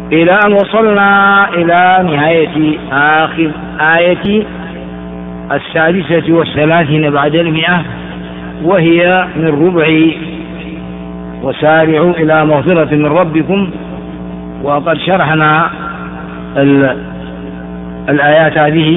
إلى أن وصلنا إلى نهاية آخر آية 36 بعد 100، وهي من ربع وسارعوا إلى مغفرة من ربكم. وقد شرحنا الآيات هذه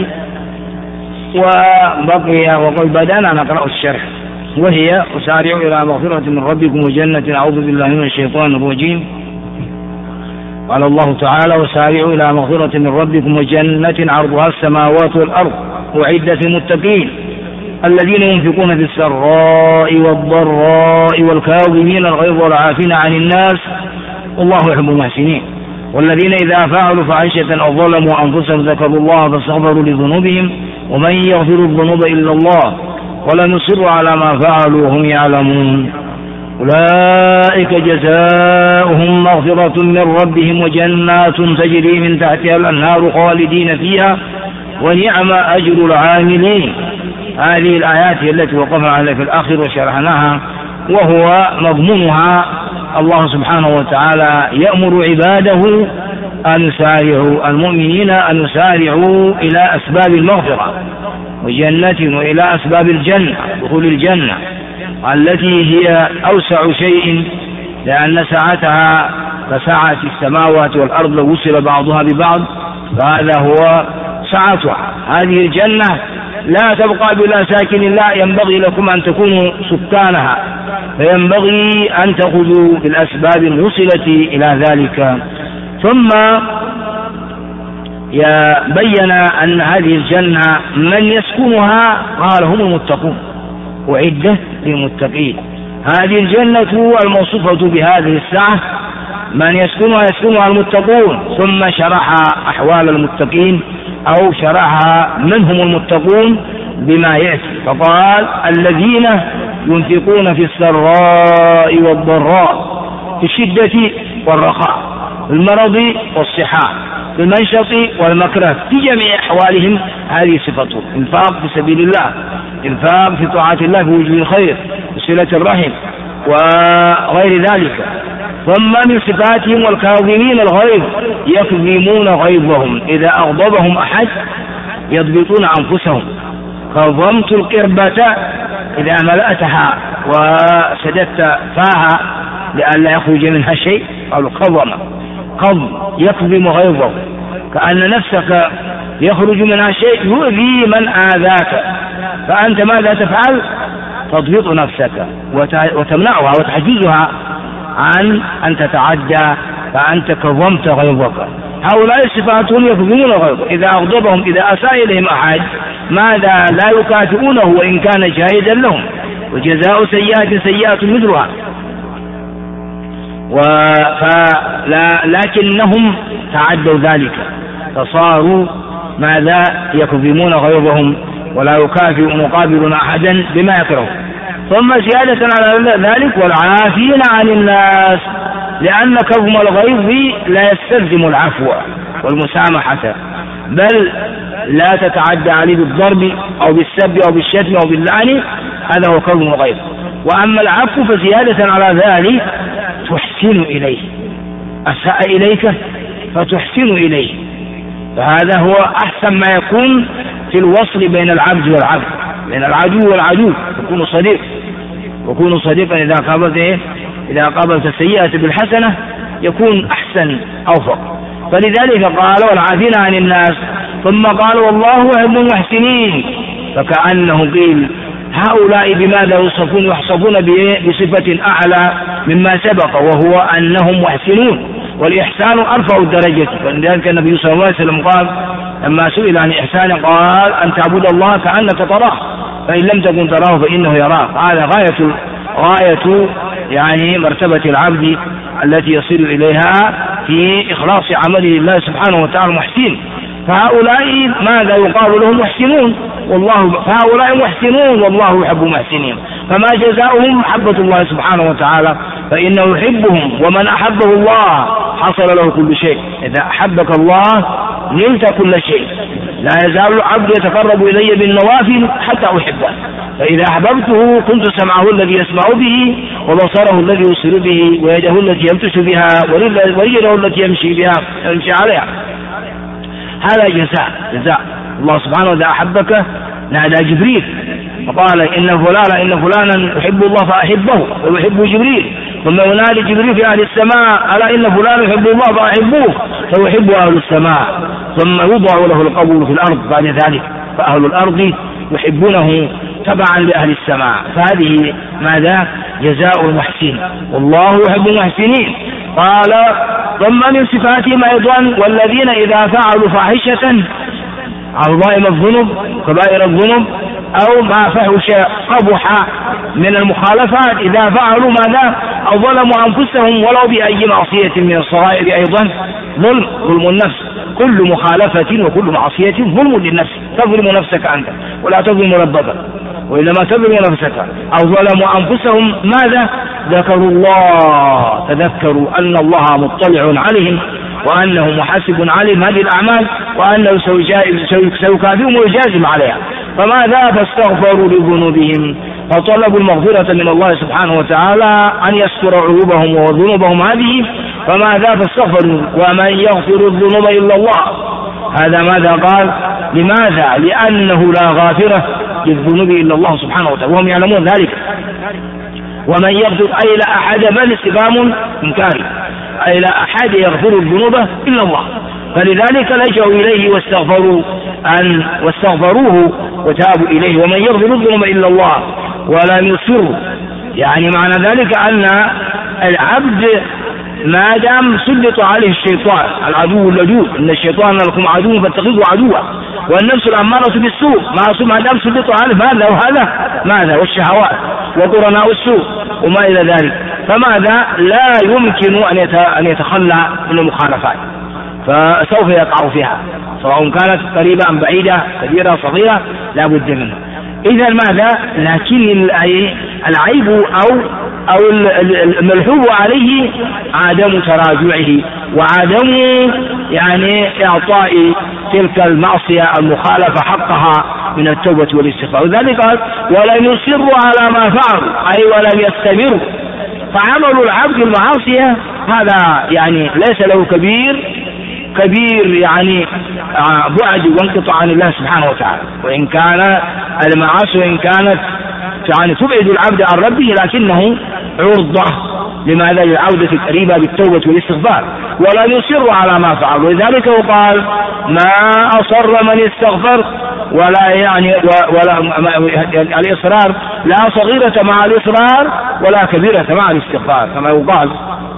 وبقي وقد بدأنا نقرأ الشرح، وهي وسارعوا إلى مغفرة من ربكم وجنة. أعوذ بالله من الشيطان الرجيم. قال الله تعالى: وسارعوا إلى مغفرة من ربكم وجنة عرضها السماوات والأرض أعدت للمتقين الذين ينفقون في السراء والضراء والكاظمين الغيظ والعافين عن الناس والله يحب المحسنين والذين إذا فعلوا فاحشة أو ظلموا أنفسهم ذكروا الله فاستغفروا لذنوبهم ومن يغفر الذنوب إلا الله ولم يصروا على ما فعلوا وهم يعلمون أولئك جزاؤهم مغفرة من ربهم وجنات تجري من تحتها الأنهار خالدين فيها ونعم أجر العاملين. هذه الآيات التي وقفنا عليها في الآخر وشرحناها، وهو مضمونها الله سبحانه وتعالى يأمر عباده أن يسارعوا، المؤمنين أن يسارعوا إلى أسباب المغفرة وجنة وإلى أسباب الجنة، دخول الجنة التي هي أوسع شيء، لأن سعتها كسعة السماوات والأرض لو وصل بعضها ببعض، فهذا هو سعتها. هذه الجنة لا تبقى بلا ساكن، لا ينبغي لكم أن تكونوا سكانها، فينبغي أن تأخذوا بالأسباب الموصلة إلى ذلك. ثم بين أن هذه الجنة من يسكنها قال هم المتقون، أعدت للمتقين. هذه الجنة الموصوفة بهذه السعة من يسكنها المتقون. ثم شرح أحوال المتقين أو شرح من هم المتقون بما يأتي، فقال: الذين ينفقون في السراء والضراء، في الشدة والرخاء، في المرض والصحة، في المنشط والمكره، في جميع أحوالهم. هذه صفتهم: انفاق في سبيل الله، انفاق في طاعة الله في وجه الخير، بصلة الرحم وغير ذلك. ثم من صفاتهم: والكاظمين الغيظ، يكظمون غيظهم، إذا أغضبهم أحد يضبطون أنفسهم. كظمت القربة إذا ملأتها وسددت فاها لئلا يخرج منها شيء، قالوا قضم يكظم غيظه، كأن نفسك يخرج منها شيء يؤذي من آذاك، فأنت ماذا تفعل؟ تضبط نفسك وتمنعها وتحجزها عن أن تتعدى، فأنت كظمت غيظك. هؤلاء صفاتهم: يكظمون غيظه، إذا أغضبهم، إذا أساء إليهم أحد ماذا لا يكافئونه وإن كان جاهدا لهم، وجزاء سيئة سيئة مثلها. لكنهم تعدوا ذلك، فصاروا ماذا؟ يكظمون غيظهم ولا يكافئ مقابل أحدا بما يكره. ثم زيادة على ذلك: والعافين عن الناس، لأن كظم الغيظ لا يستلزم العفو والمسامحة، بل لا تتعدى عليه بالضرب أو بالسب أو بالشتم أو باللعن، هذا هو كظم الغيظ. وأما العفو فزيادة على ذلك تحسن إليه، أساء إليك فتحسن إليه، فهذا هو أحسن ما يكون في الوصل بين العبد والعبد، بين العدو والعدو، يكون صديق، وكونوا صديقا إذا قابلت السيئة بالحسنة يكون أحسن أوفق. فلذلك قال: والعافين عن الناس. ثم قال: والله يحب المحسنين، فكأنه قيل هؤلاء بماذا يوصفون بصفة أعلى مما سبق، وهو أنهم محسنون، والإحسان أرفع الدرجة. فلذلك النبي صلى الله عليه وسلم قال لما سئل عن الإحسان قال: أن تعبد الله كأنك تراه فإن لم تكن تراه فإنه يراك. هذا غاية يعني مرتبة العبد التي يصل إليها في إخلاص عمله لله سبحانه وتعالى محسن. فهؤلاء ماذا يقال لهم؟ محسنون، فهؤلاء محسنون والله يحب المحسنين. فما جزاؤهم؟ محبة الله سبحانه وتعالى، فإنه يحبهم، ومن أحبه الله حصل له كل شيء. إذا أحبك الله نلت كل شيء. لا يزال العبد يتقرب إلي بالنوافل حتى أحبه، فإذا أحببته كنت سمعه الذي يسمع به، وبصره الذي يبصر به، ويده التي يبطش بها، ورجله التي يمشي عليها. هذا جزاء الله سبحانه وتعالى. أحبك نادى جبريل فقال إن فلانا يحب الله فأحبه ويحب جبريل، ثم ينادي جبريل في أهل السماء ألا إن فلانا يحب الله فأحبوه فيحب أهل السماء، ثم يوضع له القبول في الأرض بعد ذلك، فأهل الأرض يحبونه تبعا لأهل السماء. فهذه ماذا؟ جزاء المحسنين، والله يحب المحسنين. قال ثم من صفاتهم أيضا والذين إذا فعلوا فاحشة عظائم الذنوب كبائر الذنوب أو ما فحش قبح من المخالفات، إذا فعلوا ماذا؟ أو ظلموا أنفسهم ولو بأي معصية من الصغائر أيضا ظلم النفس. كل مخالفة وكل معصية ظلم للنفس، تظلم نفسك أنت ولا تظلم ربك، وإنما تظلم نفسك. أو ظلموا أنفسهم ماذا؟ ذكروا الله، تذكروا أن الله مطلع عليهم وأنه محاسب عليهم هذه الأعمال، وأنه سيكافئهم ويجازم عليها. فماذا؟ فاستغفروا لذنوبهم، فطلبوا المغفرة من الله سبحانه وتعالى أن يستر عيوبهم وذنوبهم هذه. فماذا؟ فاستغفروا. ومن يغفر الذنوب إلا الله. هذا ماذا قال؟ لماذا؟ لأنه لا غافرة للذنوب إلا الله سبحانه وتعالى، وهم يعلمون ذلك. ومن يغفر أي لا أحد، بل استفهام إنكاري، أي لا أحد يغفر الذنوب إلا الله. فلذلك لجأوا إليه واستغفروه وتابوا إليه. ومن يغفر الذنوب إلا الله ولا يصر، يعني معنى ذلك أن العبد ما دام سلط عليه الشيطان العدو اللدود، إن الشيطان لكم عدو فاتخذوه عدوا، والنفس الأمارة بالسوء ما دام سلط عليه ماذا والشهوات وقرناء السوء وما إلى ذلك، فماذا؟ لا يمكن أن يتخلى من المخالفات، فسوف يقع فيها سواء كانت قريبة أم بعيدة، كبيرة صغيرة، لا بد منها. إذا ماذا؟ لكن العيب أو الملحوظ عليه عدم تراجعه وعدم يعني إعطاء تلك المعصية المخالفة حقها من التوبة والاستغفار. وذلك قال ولم يصروا على ما فعلوا، أي ولم يستمروا. فعمل العبد المعاصية هذا يعني ليس له كبير يعني بعد وانقطاع عن الله سبحانه وتعالى، وإن كان المعاصي وإن كانت يعني تبعد العبد عن ربه، لكنه عرضة لماذا؟ للعودة القريبة بالتوبة والاستغفار. ولا يصر على ما فعل، ولذلك قال ما أصر من استغفر، ولا يعني ولا الإصرار لا صغيرة مع الإصرار ولا كبيرة مع الاستغفار كما يقال.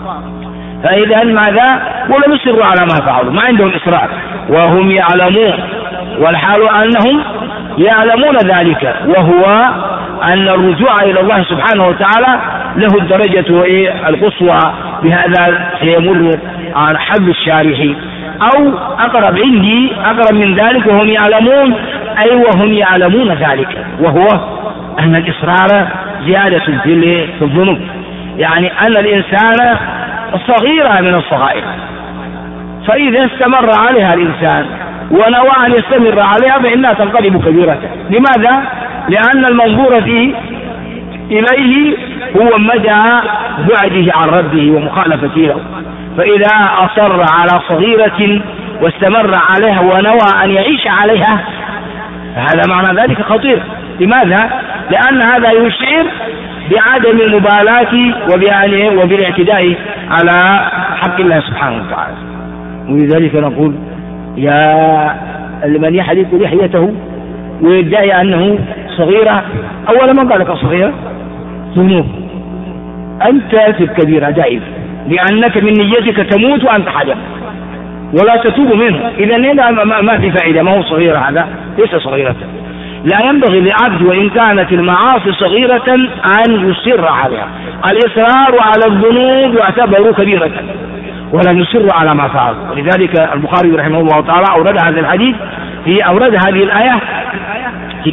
فإذا ماذا؟ ولم يصروا على ما فعلوا، ما عندهم إصرار وهم يعلمون، والحال أنهم يعلمون ذلك، وهو أن الرجوع إلى الله سبحانه وتعالى له الدرجة القصوى. بهذا سيمر عن حب الشارح أو أقرب عندي أقرب من ذلك، وهم يعلمون أي وهم يعلمون ذلك، وهو أن الإصرار زيادة في الذنوب، يعني أن الإنسان صغيرة من الصغائر، فإذا استمر عليها الإنسان ونوى أن يستمر عليها فإنها تنقلب كبيرة. لماذا؟ لأن المنظور فيه إليه هو مدى بعده عن ربه ومخالفته له. فإذا أصر على صغيرة واستمر عليها ونوى أن يعيش عليها فهذا معنى ذلك خطير. لماذا؟ لأن هذا يشعر بعدم المبالاة وبالاعتداء على حق الله سبحانه وتعالى. ولذلك نقول يا من يحلق لحيته ويدعي أنه صغيرة، أولا من قال لك صغيرة؟ ذنوب، أنت في الكبيرة دائما، لأنك من نيتك تموت وأنت حجر ولا تتوب منه. إذا ما في فائدة، ما هو صغيرة، هذا ليس صغيرة. لا ينبغي للعبد وإن كانت المعاصي صغيرة أن يصر عليها. الإصرار على الذنوب يعتبر كبيرة ولا يصر على ما فعل. ولذلك البخاري رحمه الله تعالى أورد هذا الحديث أورد هذه الآية في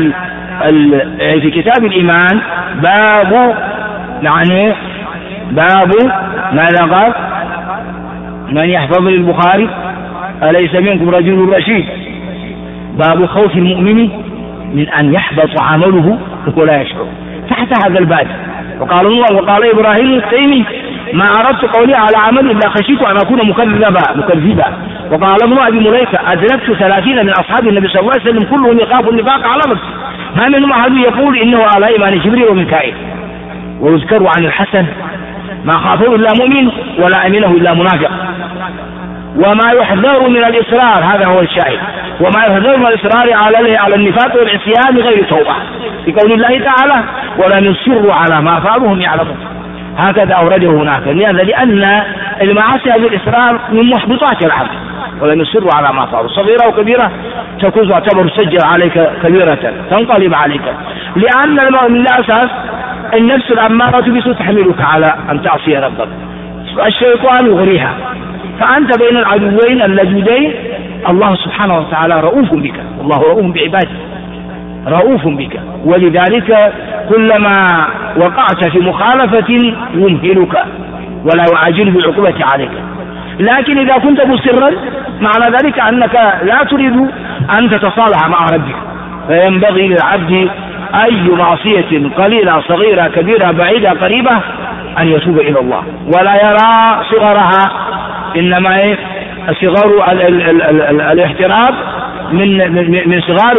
كتاب الإيمان، باب ماذا قال؟ من يحفظ البخاري أليس منكم رجل رشيد، باب خوف المؤمن من أن يحبط عمله وهو لا يشعر تحت هذا الباب. وقال إبراهيم التيمي ما أردت قولي على عمل إلا خشيت أن أكون مكذبا. وقال ابن أبي مليكة أدركت 30 من أصحاب النبي صلى الله عليه وسلم كلهم يخاف النفاق على نفسه، ما منهم أحد يقول إنه على إيمان جبريل وميكائيل. ويذكر عن الحسن ما خافه إلا مؤمن ولا أمنه إلا منافق. وما يحذر من الإصرار، هذا هو الشاهد، وما يحذر من الإصرار على النفاق والعصيان بغير توبة، بقول الله تعالى ولم يصروا على ما فعلوا هم يعلمون. هكذا أورده هناك، لأن المعاصي بالإصرار من محبطات العبد، ولم يصروا على ما فعلوا صغيرة وكبيرة تكون تعتبر سجل عليك كبيرة تنقلب عليك، لأن المؤمن لا أساس النفس الأمارة بسوء تحملك على أن تعصي ربك، الشيطان يغريها، فأنت بين العدوين اللدودين. الله سبحانه وتعالى رؤوف بك، والله رؤوف بعباده رؤوف بك، ولذلك كلما وقعت في مخالفة يمهلك ولا يعاجل بالعقوبة عليك. لكن إذا كنت مصرا معنى ذلك أنك لا تريد أن تتصالح مع ربك، فينبغي للعبد أي معصية قليلة صغيرة كبيرة بعيدة قريبة أن يتوب إلى الله ولا يرى صغرها، إنما صغار الاحتراب من صغار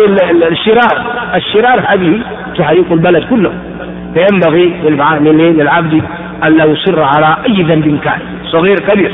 الشرار هذه تحرق البلد كله. فينبغي للعبد أن لا يصر على أي ذنب كان صغير كبير،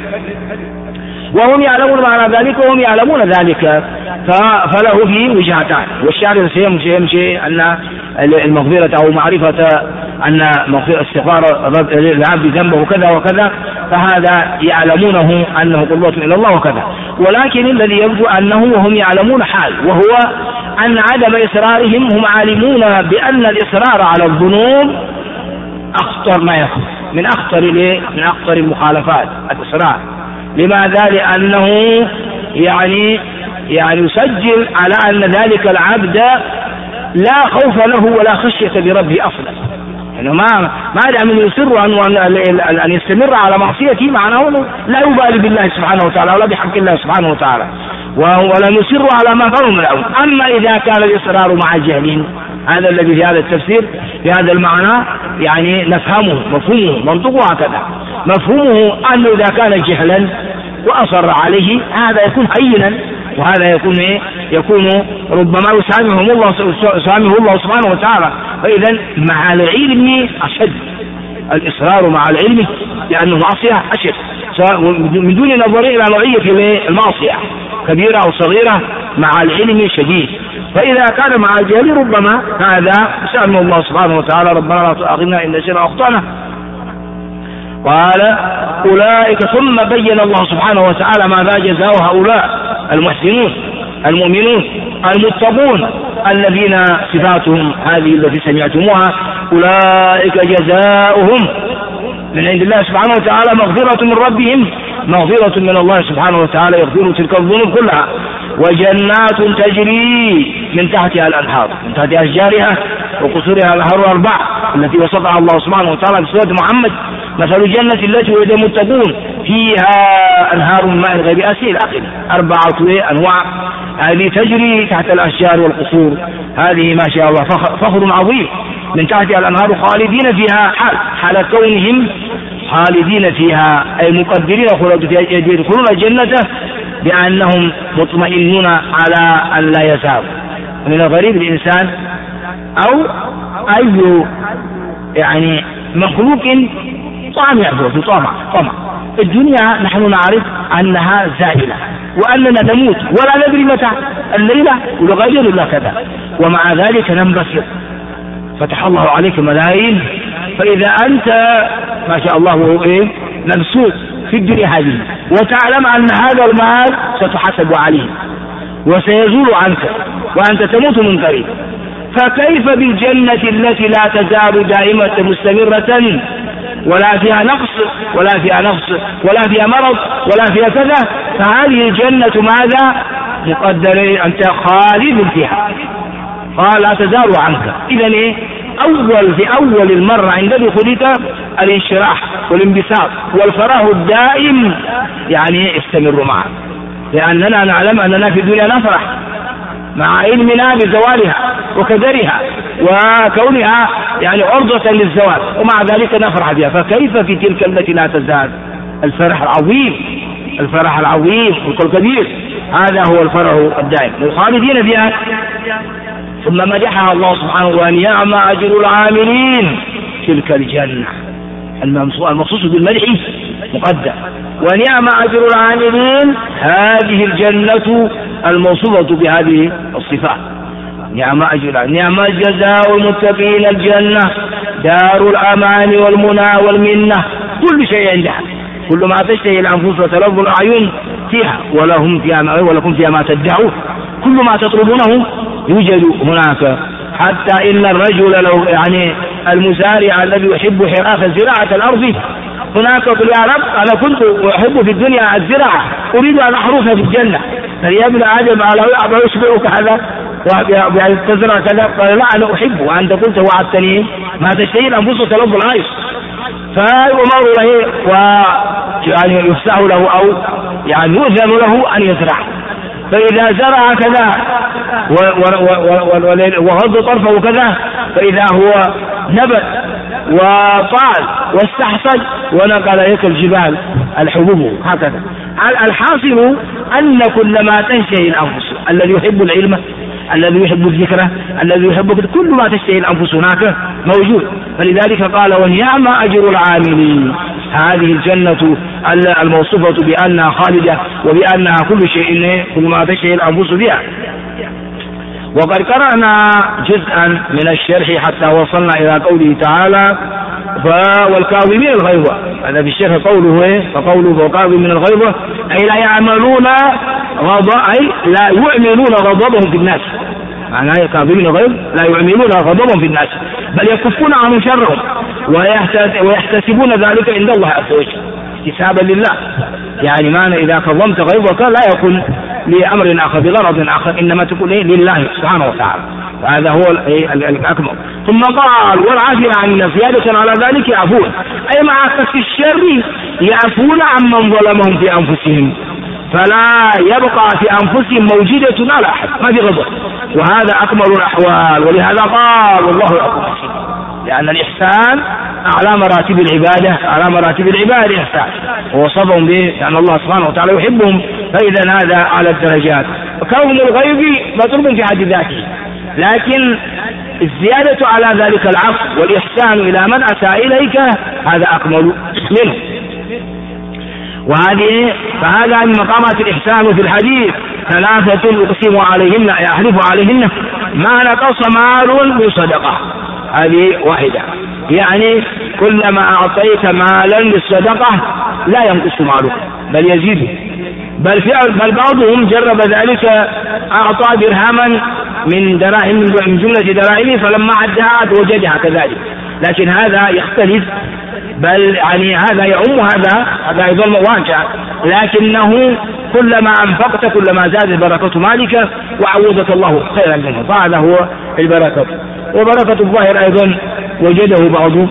وهم يعلمون معنى ذلك وهم يعلمون ذلك، فله فيه وجهتان. والشاعر يمشي أن المغفرة أو معرفة أن استغفار العبد ذنبه كذا وكذا، فهذا يعلمونه أنه قربة إلى الله وكذا. ولكن الذي يبدو أنه وهم يعلمون حال، وهو أن عدم إصرارهم، هم عالمون بأن الإصرار على الذنوب أخطر ما يكون، من أخطر المخالفات الإصرار. لماذا؟ لأنه يعني يسجل على أن ذلك العبد لا خوف له ولا خشية بربه أصلا، يعني ما دام يصر أن يستمر على معصيته معناه لا يبالي بالله سبحانه وتعالى ولا بحق الله سبحانه وتعالى، ولا يصر على ما فعل من الأول. أما إذا كان الإصرار مع الجهل، هذا الذي في هذا التفسير في هذا المعنى يعني مفهومه منطقه هكذا، مفهومه أنه إذا كان جهلا وأصر عليه هذا يكون هينا، وهذا يكون ربما يسامحه الله سبحانه وتعالى. فإذا مع العلم أشد، الإصرار مع العلم لأنه معصية أشد، من دون نظر إلى نوعية المعصية كبيرة أو صغيرة، مع العلم شديد. فإذا كان مع الجهل ربما هذا يسأل الله سبحانه وتعالى ربنا لا تؤاخذنا إن نسينا أو أخطأنا. قال أولئك، ثم بين الله سبحانه وتعالى ماذا جزاء هؤلاء المحسنون المؤمنون المتقون الذين صفاتهم هذه التي سمعتموها، أولئك جزاؤهم من عند الله سبحانه وتعالى مغفرة من ربهم، مغفرة من الله سبحانه وتعالى يغفر تلك الذنوب كلها، وجنات تجري من تحتها الأنهار، من تحت أشجارها وقصورها الأنهار 4 التي وصفها الله سبحانه وتعالى في سورة محمد، مثل الجنة التي وعد المتقون فيها أنهار من ماء غير آسن إلى آخره، 4 أنواع هذه تجري تحت الأشجار والقصور. هذه ما شاء الله فخر عظيم، من تحتها الأنهار خالدين فيها، حال كونهم خالدين فيها أي مقدرين يدخلون الجنة بأنهم مطمئنون على أن لا يزال. من الغريب الإنسان أو أي يعني مخلوق طامع الدنيا، نحن نعرف أنها زائلة وأننا نموت ولا ندري متى، الليلة ولغير الله كذا، ومع ذلك ننبسط، فتح الله عليك ملايين، فإذا أنت ما شاء الله مبسوط في الدنيا هذه وتعلم أن هذا المال ستحاسب عليه وسيزول عنك وأنت تموت من قريب، فكيف بالجنة التي لا تزال دائمة مستمرة ولا فيها نقص ولا فيها مرض ولا فيها كذا؟ فهذه الجنة ماذا؟ مقدر أنت خالد فيها، قال لا تزال عنك. إذن في أول المرة عند دخولك الانشراح والانبساط والفراغ الدائم يعني استمر معه، لأننا نعلم أننا في الدنيا نفرح مع علمنا بزوالها وكدرها وكونها يعني عرضة للزوال، ومع ذلك نفرح بها، فكيف في تلك التي لا تزال؟ الفرح العظيم، الفرح العظيم والكبير، هذا هو الفرح الدائم الخالدين فيها. ثم مدحها الله سبحانه ونعم أجر العاملين تلك الجنة، المخصوص بالمدح مقدم، ونعم أجر العاملين هذه الجنة الموصوفة بهذه الصفات. نعم أجر، نعم جزاء المتقين الجنة دار الأمان والمنى والمنة، كل شيء عندها، كل ما تشتهي الأنفس وتلظ الأعين فيها، ولكم فيها ما تدعون، كل ما تطلبونه يوجد هناك. حتى إن الرجل لو يعني المزارع الذي يحب حراث زراعة الأرض هناك يقول يا رب أنا كنت أحب في الدنيا الزراعة أريد أن أحرث في الجنة، فيا ابن آدم ألا يشبعك هذا يعني تزرع كذا؟ قال لا أنا أحب، وأنت قلت وعدتني ما تشتهي الأنفس وتلظ العيش، فيؤمر له ويعني يفسح له أو يعني يؤذن له أن يزرع. فإذا زرع كذا وغض طرفه كذا فإذا هو نبت وطال واستحصد ونقل إليك الجبال الحبوب هكذا. الحاصل أن كل ما تشتهي الأنفس، الذي يحب العلم، الذي يحب الذكر، الذي يحب كل ما تشتهي الأنفس هناك موجود. فلذلك قال ونعم أجر العاملين، هذه الجنة الموصوفة بأنها خالدة وبأنها كل شيء كل ما تشتهي الأنفس بها. وقد قرأنا جزءا من الشرح حتى وصلنا إلى قوله تعالى والكاظمين الغيظ، هذا في الشرح قوله فقوله وكاظمين الغيظ أي لا يعملون لا يعملون غضبهم في الناس، معناه كاظمين الغيظ لا يعملون غضبهم في الناس بل يكفون عنهم شرهم ويحتسبون ذلك عند الله عز وجل احتسابا لله. يعني معنى إذا كظمت غيظك لا يكون لأمر آخر بغرض آخر، إنما تكون لله سبحانه وتعالى، وهذا هو الأكمل. ثم قال والعافية عن الناس زيادة على ذلك يعفون، أي مع كف الشر يعفون عمن ظلمهم في أنفسهم، فلا يبقى في أنفسهم موجودة على أحد، ما في غضب، وهذا أكمل الأحوال. ولهذا قال والله أكبر، لأن الإحسان أعلى مراتب العبادة، أعلى مراتب العبادة إحسان، ووصفهم به لأن الله سبحانه وتعالى يحبهم، فإذا هذا على الدرجات. وكون الغيظ مطلوب في حد ذاته، لكن الزيادة على ذلك العفو والإحسان إلى من أساء إليك هذا أكمل منه. فهذا من مقامات الإحسان في الحديث ثلاثة يقسم عليهن يحلف عليهن ما نقص مال من صدقة، هذه واحدة، يعني كلما أعطيت مالا للصدقة لا ينقص مالك بل يزيد، بل بعضهم جرب ذلك، أعطى درهما من دراهم من جملة دراهمه فلما عدها وجدها كذلك، لكن هذا يختلف، بل يعني هذا يعم هذا أيضا واقع، لكنه كلما أنفقت كلما زادت بركة مالك وعوضك الله خيرا منه، فهذا هو البركة. وبركة الظاهر أيضا وجده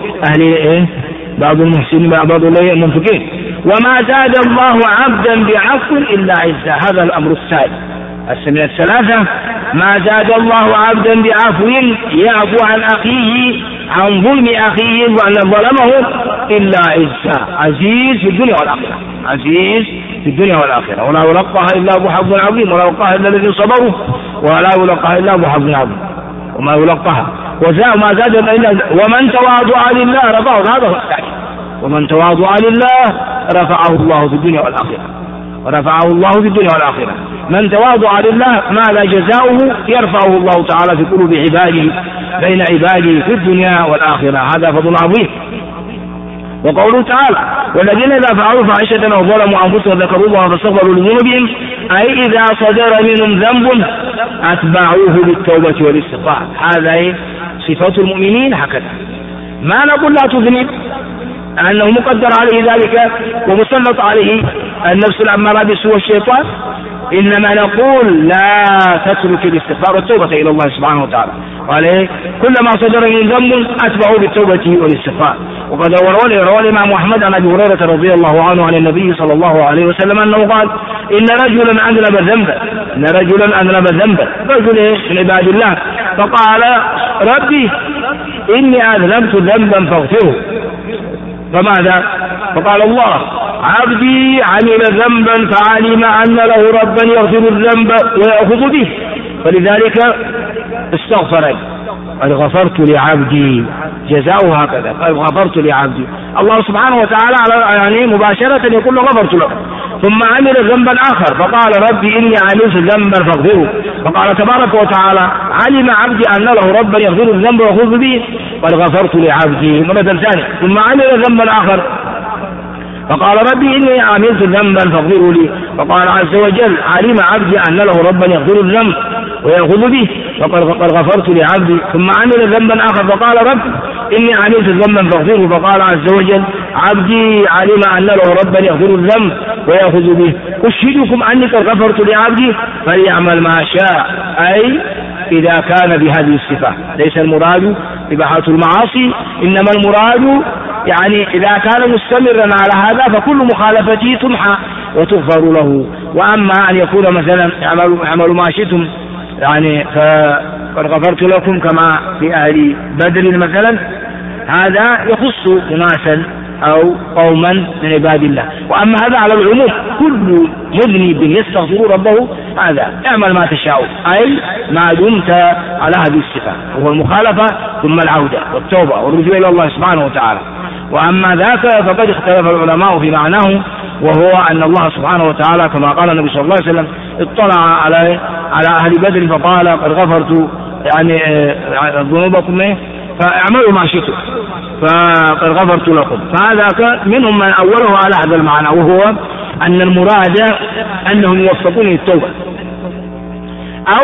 بعض المحسنين بعض المنفقين. وما زاد الله عبدا بعفو إلا عزا، هذا الأمر الثالث من الثلاثة، ما زاد الله عبدا بعفو يعفو عن أخيه عن ظلم أخيه وأن ظلمه إلا عزا، عزيز في الدنيا والآخرة، عزيز في الدنيا والآخرة، ولا يلقاها إلا ذو حظ عظيم، ولا يلقاها إلا الذين صبروا، ولا يلقاها إلا ذو حظ عظيم، وما يلقاها وما زاد إلا ومن تواضع لله رفعه، هذا هو الثاني، ومن تواضع لله رفعه الله في الدنيا والآخرة، ورفعه الله في الدنيا والآخرة. من تواضع لله ماذا جزاؤه؟ يرفعه الله تعالى في قلوب عباده بين عباده في الدنيا والآخرة، هذا فضل عظيم. وقوله تعالى والذين إذا فعلوا فاحشة أو ظلموا أنفسهم ذكروا الله فاستغفروا لذنوبهم، أي إذا صدر منهم ذنب أتبعوه بالتوبة والاستغفار، هذا صفات المؤمنين هكذا. ما نقول لا تذنب أنه مقدر عليه ذلك ومسلط عليه النفس الأمارة بالسوء والشيطان، إنما نقول لا تترك الاستغفار والتوبة إلى الله سبحانه وتعالى، قال كلما صدر من ذنب أتبعوا بالتوبة والاستغفار. وقد روى الإمام أحمد عن أبي هريرة رضي الله عنه عن النبي صلى الله عليه وسلم أنه قال إن رجلا أذنب ذنبا أن رجلا أذنب ذنبا، رجل من عباد الله، فقال ربي إني أذنبت ذنبا فاغفره. فماذا؟ فقال الله عبدي عمل ذنبا فعلم أن له ربا يغفر الذنب ويأخذ به، فلذلك استغفر. قد غفرت لعبدي، جزاؤه هكذا، قد غفرت لعبدي. الله سبحانه وتعالى يعني مباشرة يقول له غفرت له. ثم عمل ذنبا آخر فقال ربي إني عملت ذنبا فاغفره، فقال تبارك وتعالى علم عبدي أن له ربا يغفر الذنب ويأخذ به، قد غفرت لعبدي مرة ثانية. ثم عمل ذنبا آخر فقال ربي إني عملت ذنبا فاغفروا لي، فقال عز وجل علم عبدي أن له ربا يغفر الذنب ويأخذ به، فقد غفرت لعبدي. ثم عمل ذنبا آخر فقال رب إني عملت ذنبا فاغفره، فقال عز وجل عبدي علم أن له ربا يغفر الذنب ويأخذ به. أشهدكم أني قد غفرت لعبدي فليعمل ما شاء، أي إذا كان بهذه الصفة. ليس المراد إباحة المعاصي، إنما المراد يعني إذا كان مستمرا على هذا فكل مخالفته تمحى وتغفر له. وأما أن يكون مثلا اعملوا ما شئتم يعني فقد غفرت لكم كما في أهل بدر مثلا، هذا يخص أناسا أو قوما من عباد الله. وأما هذا على العموم، كل مذنب يستغفر ربه هذا اعمل ما تشاء، أي ما دمت على هذه الصفة، وهو المخالفة ثم العودة والتوبة والرجوع إلى الله سبحانه وتعالى. وأما ذاك فقد اختلف العلماء في معناه، وهو أن الله سبحانه وتعالى كما قال النبي صلى الله عليه وسلم اطلع على أهل بدر فقال قد غفرت يعني ذنوبكم فاعملوا ما شئتم فقد غفرت لكم. فهذا منهم من أوله على هذا المعنى، وهو أن المراد أنهم يوفقون للتوبة أو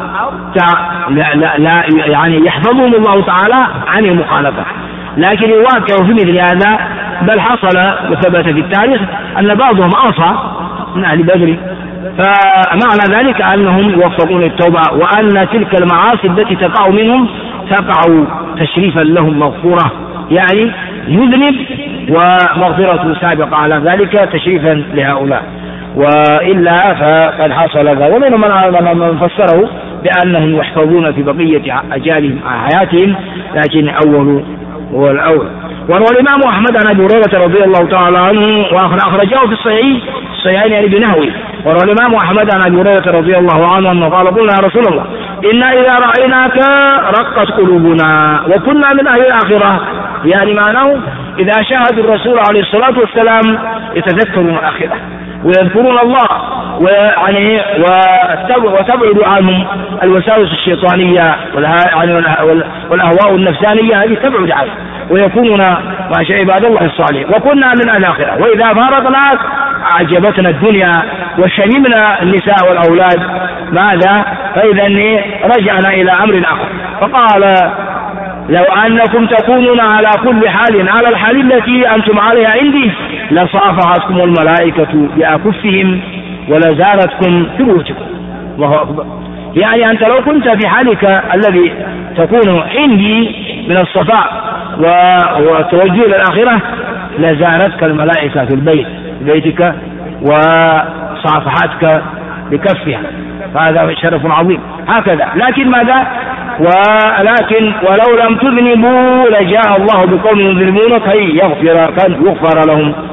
لا يعني يحفظهم الله تعالى عن المخالفة. لكن الواقع في مثل هذا بل حصل وثبت في التاريخ أن بعضهم عصى من أهل بدر، فمعنى ذلك أنهم يوفقون للتوبة، وأن تلك المعاصي التي تقع منهم تقع تشريفا لهم مغفورة، يعني يذنب ومغفرة سابقة على ذلك تشريفا لهؤلاء، وإلا فقد حصل ذا. ومنهم من فسره بأنهم يحفظون في بقية أجالهم حياتهم، لكن أول هو الأول. وروى الإمام أحمد عن أبي هريرة رضي الله تعالى عنه وأخرجه في الصحيحين يعني بنحوه. وروى الإمام أحمد عن أبي هريرة رضي الله عنه أنه قال قلنا يا رسول الله إنا إذا رأيناك رقت قلوبنا وكنا من أهل الآخرة، يعني معناه إذا شاهدوا الرسول عليه الصلاة والسلام يتذكرون الآخرة ويذكرون الله ويعني وتبعد عنهم الوساوس الشيطانية والأهواء النفسانية، هذه تبعد عنهم ويكونون مع عباد الله الصالحين. وكنا من الآخرة وإذا فارقناك أعجبتنا الدنيا وشممنا النساء والأولاد، ماذا؟ فإذا رجعنا إلى أمر آخر. فقال لو أنكم تكونون على كل حال على الحال التي أنتم عليها عندي لصافحتكم الملائكة بأكفهم ولزارتكم في وجهكم. الله أكبر. يعني أنت لو كنت في حالك الذي تكون عندي من الصفاء والتوجه إلى الآخرة لزارتك الملائكة في بيتك وصافحتك بكفها، فهذا شرف عظيم. هكذا لكن ماذا؟ ولكن ولو لم تذنبوا لجاء الله بقوم يذنبون كي يغفر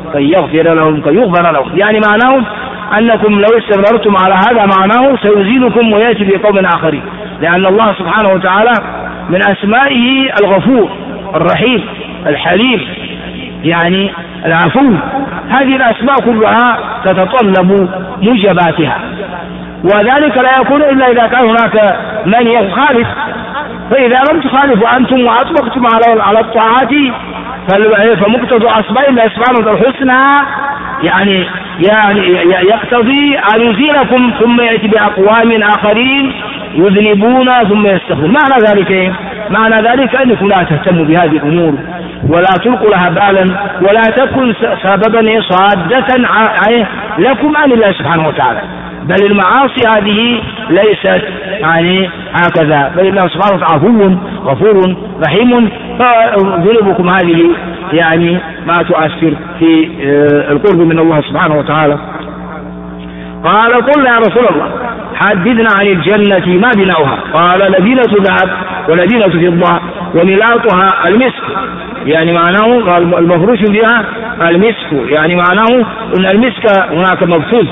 لهم. يعني معناه أنكم لو استمررتم على هذا معناه سيزيدكم ويأتي بقوم آخرين، لأن الله سبحانه وتعالى من أسمائه الغفور الرحيم الحليم يعني العفو. هذه الأسماء كلها تتطلب موجباتها، وذلك لا يكون إلا إذا كان هناك من يخالف. فإذا لم تخالفوا أنتم وأطبقتم على الطاعات فمقتضى أسماء الله سبحانه الحسنى يعني يقتضي أن يزيلكم ثم يأتي بأقوام آخرين يذنبون ثم يستغفرون. معنى ذلك أنكم لا تهتموا بهذه الأمور ولا تلقوا لها بالا ولا تكن سببا صادة لكم عن الله سبحانه وتعالى، بل المعاصي هذه ليست يعني هكذا، بل الله سبحانه وتعالى عفو غفور رحيم، فذنوبكم هذه يعني ما تؤثر في القرب من الله سبحانه وتعالى. قال قلنا يا رسول الله حدثنا عن الجنة ما بناؤها؟ قال لبنة ذهب ولبنة فضة وملاطها المسك، يعني معناه المفروش فيها المسك، يعني معناه أن المسك هناك مبثوث.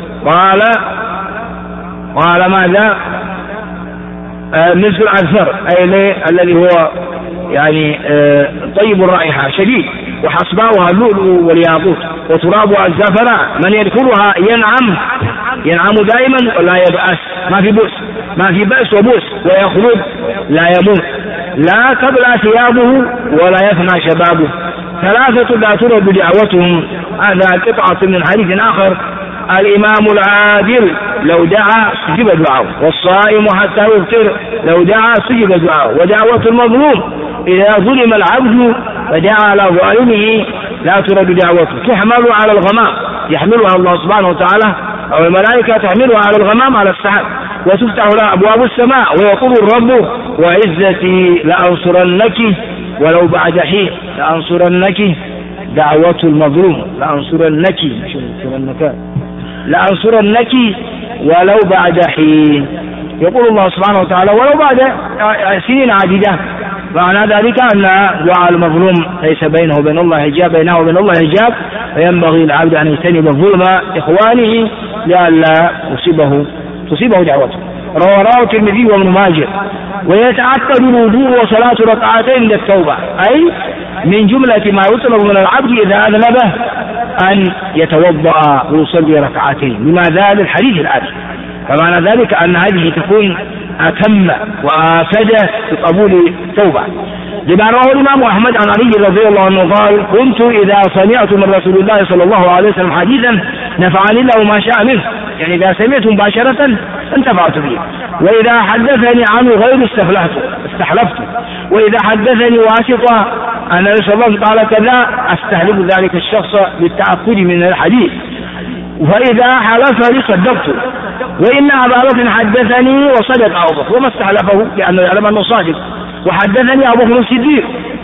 قال ماذا؟ مسك العذفر، أي الذي هو يعني طيب الرائحة شديد، وحصباؤها اللؤلؤ والياقوت، وترابها الزعفران، من يدخلها ينعم دائما ولا يبأس، ما في بأس وبؤس، ويخلد لا يموت، لا تبلى ثيابه ولا يفنى شبابه. ثلاثة لا ترد دعوتهم. هذا قطعة من حديث آخر: الإمام العادل لو دعا استجيب دعاءه، والصائم حتى يفطر لو دعا استجيب دعاءه، ودعوة المظلوم إذا ظلم العبد فدعا على ظالمه لا ترد دعوته. تحمل على الغمام، يحملها الله سبحانه وتعالى أو الملائكة تحملها على الغمام على السحاب، وتفتح لها أبواب السماء، ويقول الرب: وعزتي لأنصرنك ولو بعد حين. لأنصرنك دعوة المظلوم، لأنصرنك ولو بعد حين. يقول الله سبحانه وتعالى ولو بعد سنين عديدة. معنى ذلك أن دعاء المظلوم ليس بينه وبين الله حجاب، فينبغي العبد أن يجتنب الظلم إخوانه لئلا تصيبه دعوته. رواه الترمذي وابن ماجه. ويتعقد الوضوء وصلاة ركعتين للتوبة، أي من جملة ما يطلب من العبد إذا أذنبه أن يتوضأ ويصلي ركعتين، لماذا؟ للحديث الآتي. فمعنى ذلك أن هذه تكون أتم وآكد في قبول التوبة، لما رواه الإمام أحمد عن علي رضي الله عنه قال: كنت إذا سمعت من رسول الله صلى الله عليه وسلم حديثا نفعني الله ما شاء منه، يعني إذا سمعت مباشرة انتفعت به، وإذا حدثني عنه غير استحلفت، وإذا حدثني واسطة أن رسول الله قال كذا أستحلف ذلك الشخص بالتأكد من الحديث، فإذا حلف لي صدقته، وإن أبا بكر حدثني وصدق أبو بكر وما استحلفه لأنه يعلم أنه صادق. وحدثني أبو بكر الصديق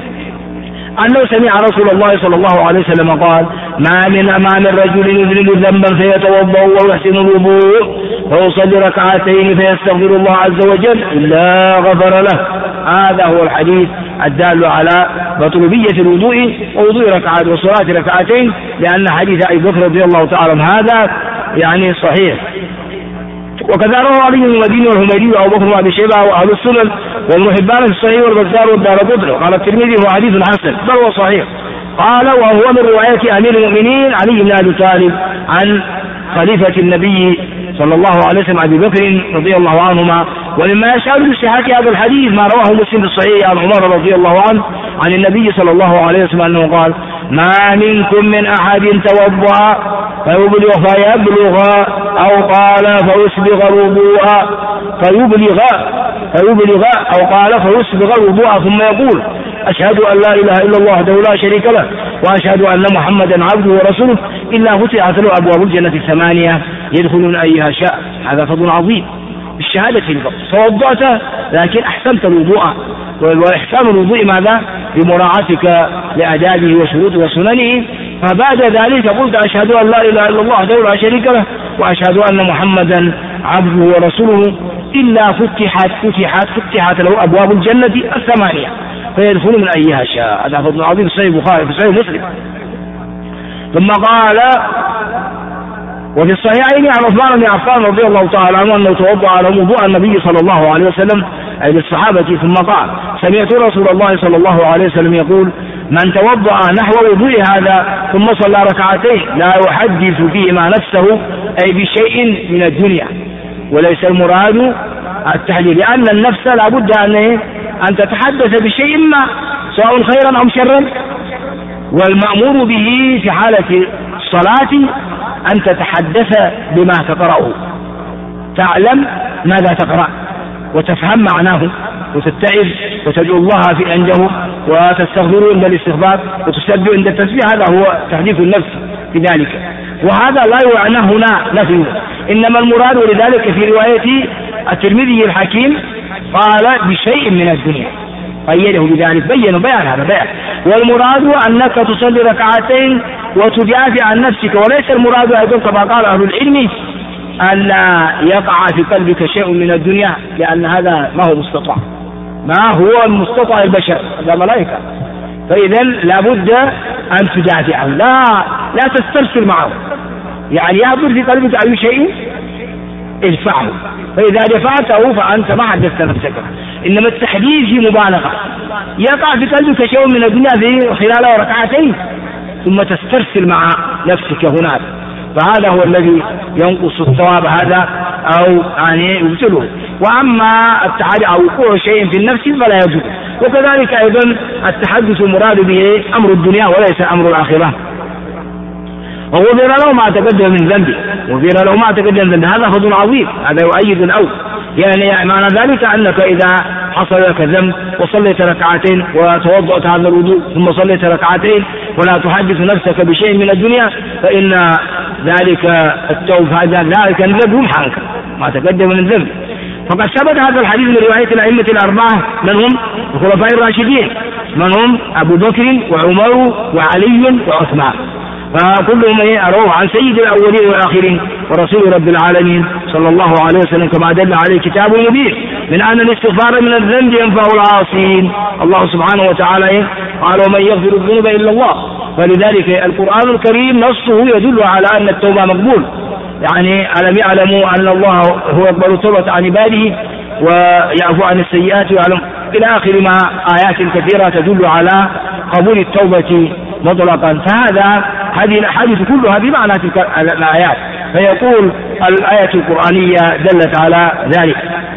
أنه سمع رسول الله صلى الله عليه وسلم قال: ما من أمام الرجل يذنب ذنبا فيتوضأ ويحسن الوضوء فيصلي ركعتين فيستغفر الله عز وجل إلا غفر له. هذا هو الحديث الدال على مطلوبية الوضوء ووضوء ركعات وصلاة ركعتين، لأن حديث أبي بكر رضي الله تعالى عنه هذا يعني صحيح. وكذا روى علي بن المديني والحميدي وابو بكر وابي شيبه واهل السنن وابن حبان في الصحيح والبزار والدارقطني. قال الترمذي هو حديث حسن بل هو صحيح. قال: وهو من روايه امير المؤمنين علي بن ابي طالب عن خليفه النبي صلى الله عليه وسلم ابي بكر رضي الله عنهما. ولما يشهد بصحة هذا الحديث ما رواه مسلم في الصحيح عن عمر رضي الله عنه عن النبي صلى الله عليه وسلم انه قال: ما منكم من احد توضأ فيبلغ او قال فيسبغ الوضوء او قال فيسبغ الوضوء ثم يقول: أشهد أن لا إله إلا الله وحده لا شريك له وأشهد أن محمدا عبده ورسوله إلا فتحت له أبواب الجنة 8 يدخلون أيها شاء. هذا فضل عظيم بالشهادة في الفقه. توضأت لكن أحسنت الوضوء، وإحسان الوضوء ماذا؟ بمراعاتك لآدابه وشروطه وسننه. فبعد ذلك قلت: أشهد أن لا إله إلا الله وحده لا شريك له وأشهد أن محمدا عبده ورسوله إلا فتحت له أبواب الجنة 8 فيدخل من أيها شاء. هذا فضل عظيم في صحيح البخاري في صحيح مسلم. ثم قال: وفي الصحيحين عن عثمان بن عفان رضي الله تعالى عنه أنه توضأ على وضوء النبي صلى الله عليه وسلم أي للصحابة ثم قال: سمعت رسول الله صلى الله عليه وسلم يقول: من توضأ نحو وضوء هذا ثم صلى ركعتين لا يحدث فيهما نفسه أي بشيء من الدنيا. وليس المراد التحديث، لأن النفس لابد أن تتحدث بشيء ما سواء خيرا أو شرا، والمأمور به في حالة الصلاة أن تتحدث بما تقرأه، تعلم ماذا تقرأ وتفهم معناه وتتعظ وتدعو الله في عنده وتستغفر عند الاستغفار وتسبح عند التسبيح. هذا هو تحديث النفس بذلك، وهذا لا يعنى هنا نفيه، إنما المراد. ولذلك في رواية الترمذي الحكيم قال: بشيء من الدنيا، قيده بذلك، بيان هذا بيان. والمراد أنك تصلي ركعتين وتدافع عن نفسك، وليس المراد أيضا كما قال أهل العلم ألا يقع في قلبك شيء من الدنيا، لأن هذا ما هو مستطاع، ما هو المستطاع البشر، هذا ملائكة. فإذا لابد أن تدافعه، لا تسترسل معه، يعني يحضر في قلبك أي شيء ادفعه، فإذا دفعته فأنت ما حدثت نفسك. إنما التحديث في مبالغة، يقع في قلبك شيء من الدنيا في خلال ركعتين ثم تسترسل مع نفسك هناك، فهذا هو الذي ينقص الثواب هذا أو يعني يبطله. وأما التحدث أو وقوع شيء في النفس فلا يجوز. وكذلك أيضا التحدث مراد به أمر الدنيا وليس أمر الآخرة. وغفر له ما تقدم من ذنبه، وغفر له ما تقدم من ذنبه، هذا فضل عظيم، هذا يؤيد الأول. يعني معنى ذلك أنك إذا حصل لك ذنب وصليت ركعتين وتوضأت هذا الوضوء ثم صليت ركعتين ولا تحدث نفسك بشيء من الدنيا، فإن ذلك التوبة ذلك الذنب يمحى عنك ما تقدم من الذنب. فقد ثبت هذا الحديث من رواية الأئمة الأربعة، من هم الخلفاء الراشدين، من هم أبو بكر وعمر وعلي وعثمان، فكلهم أروه عن سيد الأولين والآخرين ورسول رب العالمين صلى الله عليه وسلم، كما دل عليه كتاب مبين من أن الاستغفار من الذنب ينفع العاصين. الله سبحانه وتعالى قال ومن يغفر الذنوب إلا الله، فلذلك القرآن الكريم نصه يدل على أن التوبة مقبول. يعني ألم يعلموا أن الله هو يقبل التوبة عن عباده ويعفو عن السيئات ويعلم إلى آخر ما آيات كثيرة تدل على قبول التوبة مطلقا. هذه الأحاديث كلها بمعنى تلك الآيات، فيقول الآية القرآنية دلت على ذلك.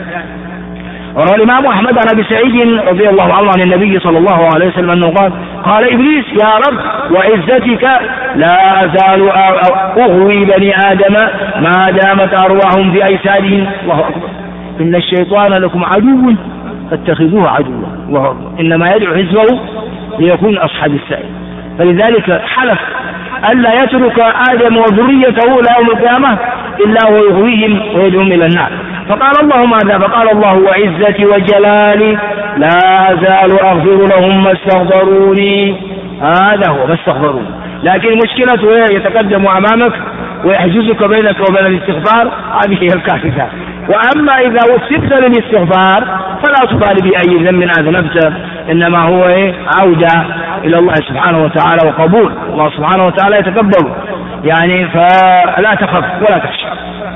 وروى الإمام أحمد عن أبي سعيد رضي الله عنه عن النبي صلى الله عليه وسلم أنه قال إبليس يا رب وعزتك لا أزال أغوي بني آدم ما دامت أرواحهم في أجسادهم. الله أكبر. إن الشيطان لكم عدو فاتخذوه عدوا، الله أكبر. إنما يدعو حزبه ليكون أصحاب السعير. فلذلك حلف ألا يترك آدم وذريته إلى يوم القيامة إلا هو يغويهم ويدعوهم إلى النار. فقال الله ماذا؟ فقال الله وعزتي وجلالي لا أزال أغفر لهم ما استغفروني. هذا هو ما استغفروني، لكن مشكلته يتقدم أمامك ويحجزك بينك وبين الاستغفار، هذه هي الكارثة. وأما إذا وفقت للاستغفار فلا تبالي بأي ذنب أذنبت، إنما هو عودة إلى الله سبحانه وتعالى وقبول الله سبحانه وتعالى يتقبل، يعني فلا تخف ولا تخشى.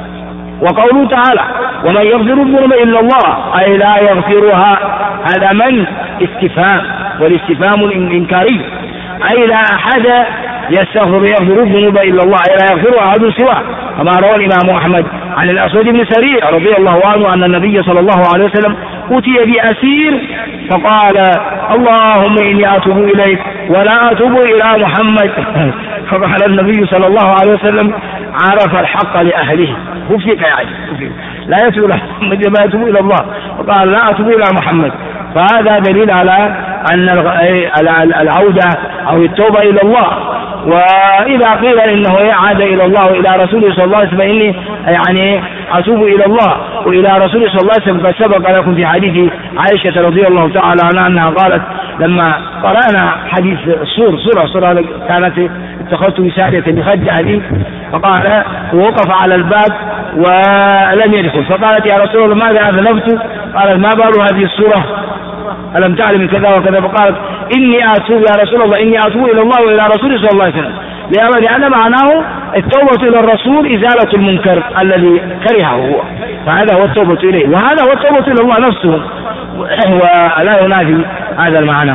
وقوله تعالى ومن يغفر الذنوب إلا الله، أي لا يغفرها، هذا من استفهام، والاستفهام الإنكاري، أي لا أحد يغفر الذنوب إلا الله، أي لا يغفرها أحد سواه. كما روى الإمام أحمد عن الأسود بن سريع رضي الله عنه أن النبي صلى الله عليه وسلم أتي بأسير فقال اللهم إني أتوب إليك ولا أتوب إلى محمد. فقال النبي صلى الله عليه وسلم عرف الحق لأهله، وفيك يعني لا يتوب إلى محمد ما يتوب إلى الله، وقال لا أتوب إلى محمد. فهذا دليل على أن العودة أو التوبة إلى الله. وإذا قيل إنه عاد إلى الله وإلى رسوله صلى الله عليه وسلم فإني يعني أتوب إلى الله وإلى رسوله صلى الله عليه وسلم. قد سبق لكم في حديث عائشة رضي الله تعالى عنها أنها قالت لما قرأنا حديث صورة كانت اتخذت وسادة بخدها لي، فقال ووقف على الباب ولم يدخل، فقالت يا رسول الله ماذا أذنبت؟ قالت ما بال هذه الصورة ألم تعلم كذا وكذا؟ فقالت إني أتوب يا رسول الله، إني أتوب إلى الله وإلى رسوله صلى الله عليه وسلم، لأن معناه التوبة إلى الرسول إزالة المنكر الذي كرهه هو، فهذا هو التوبة إليه، وهذا هو التوبة إلى الله نفسه، ولا ينافي هذا المعنى.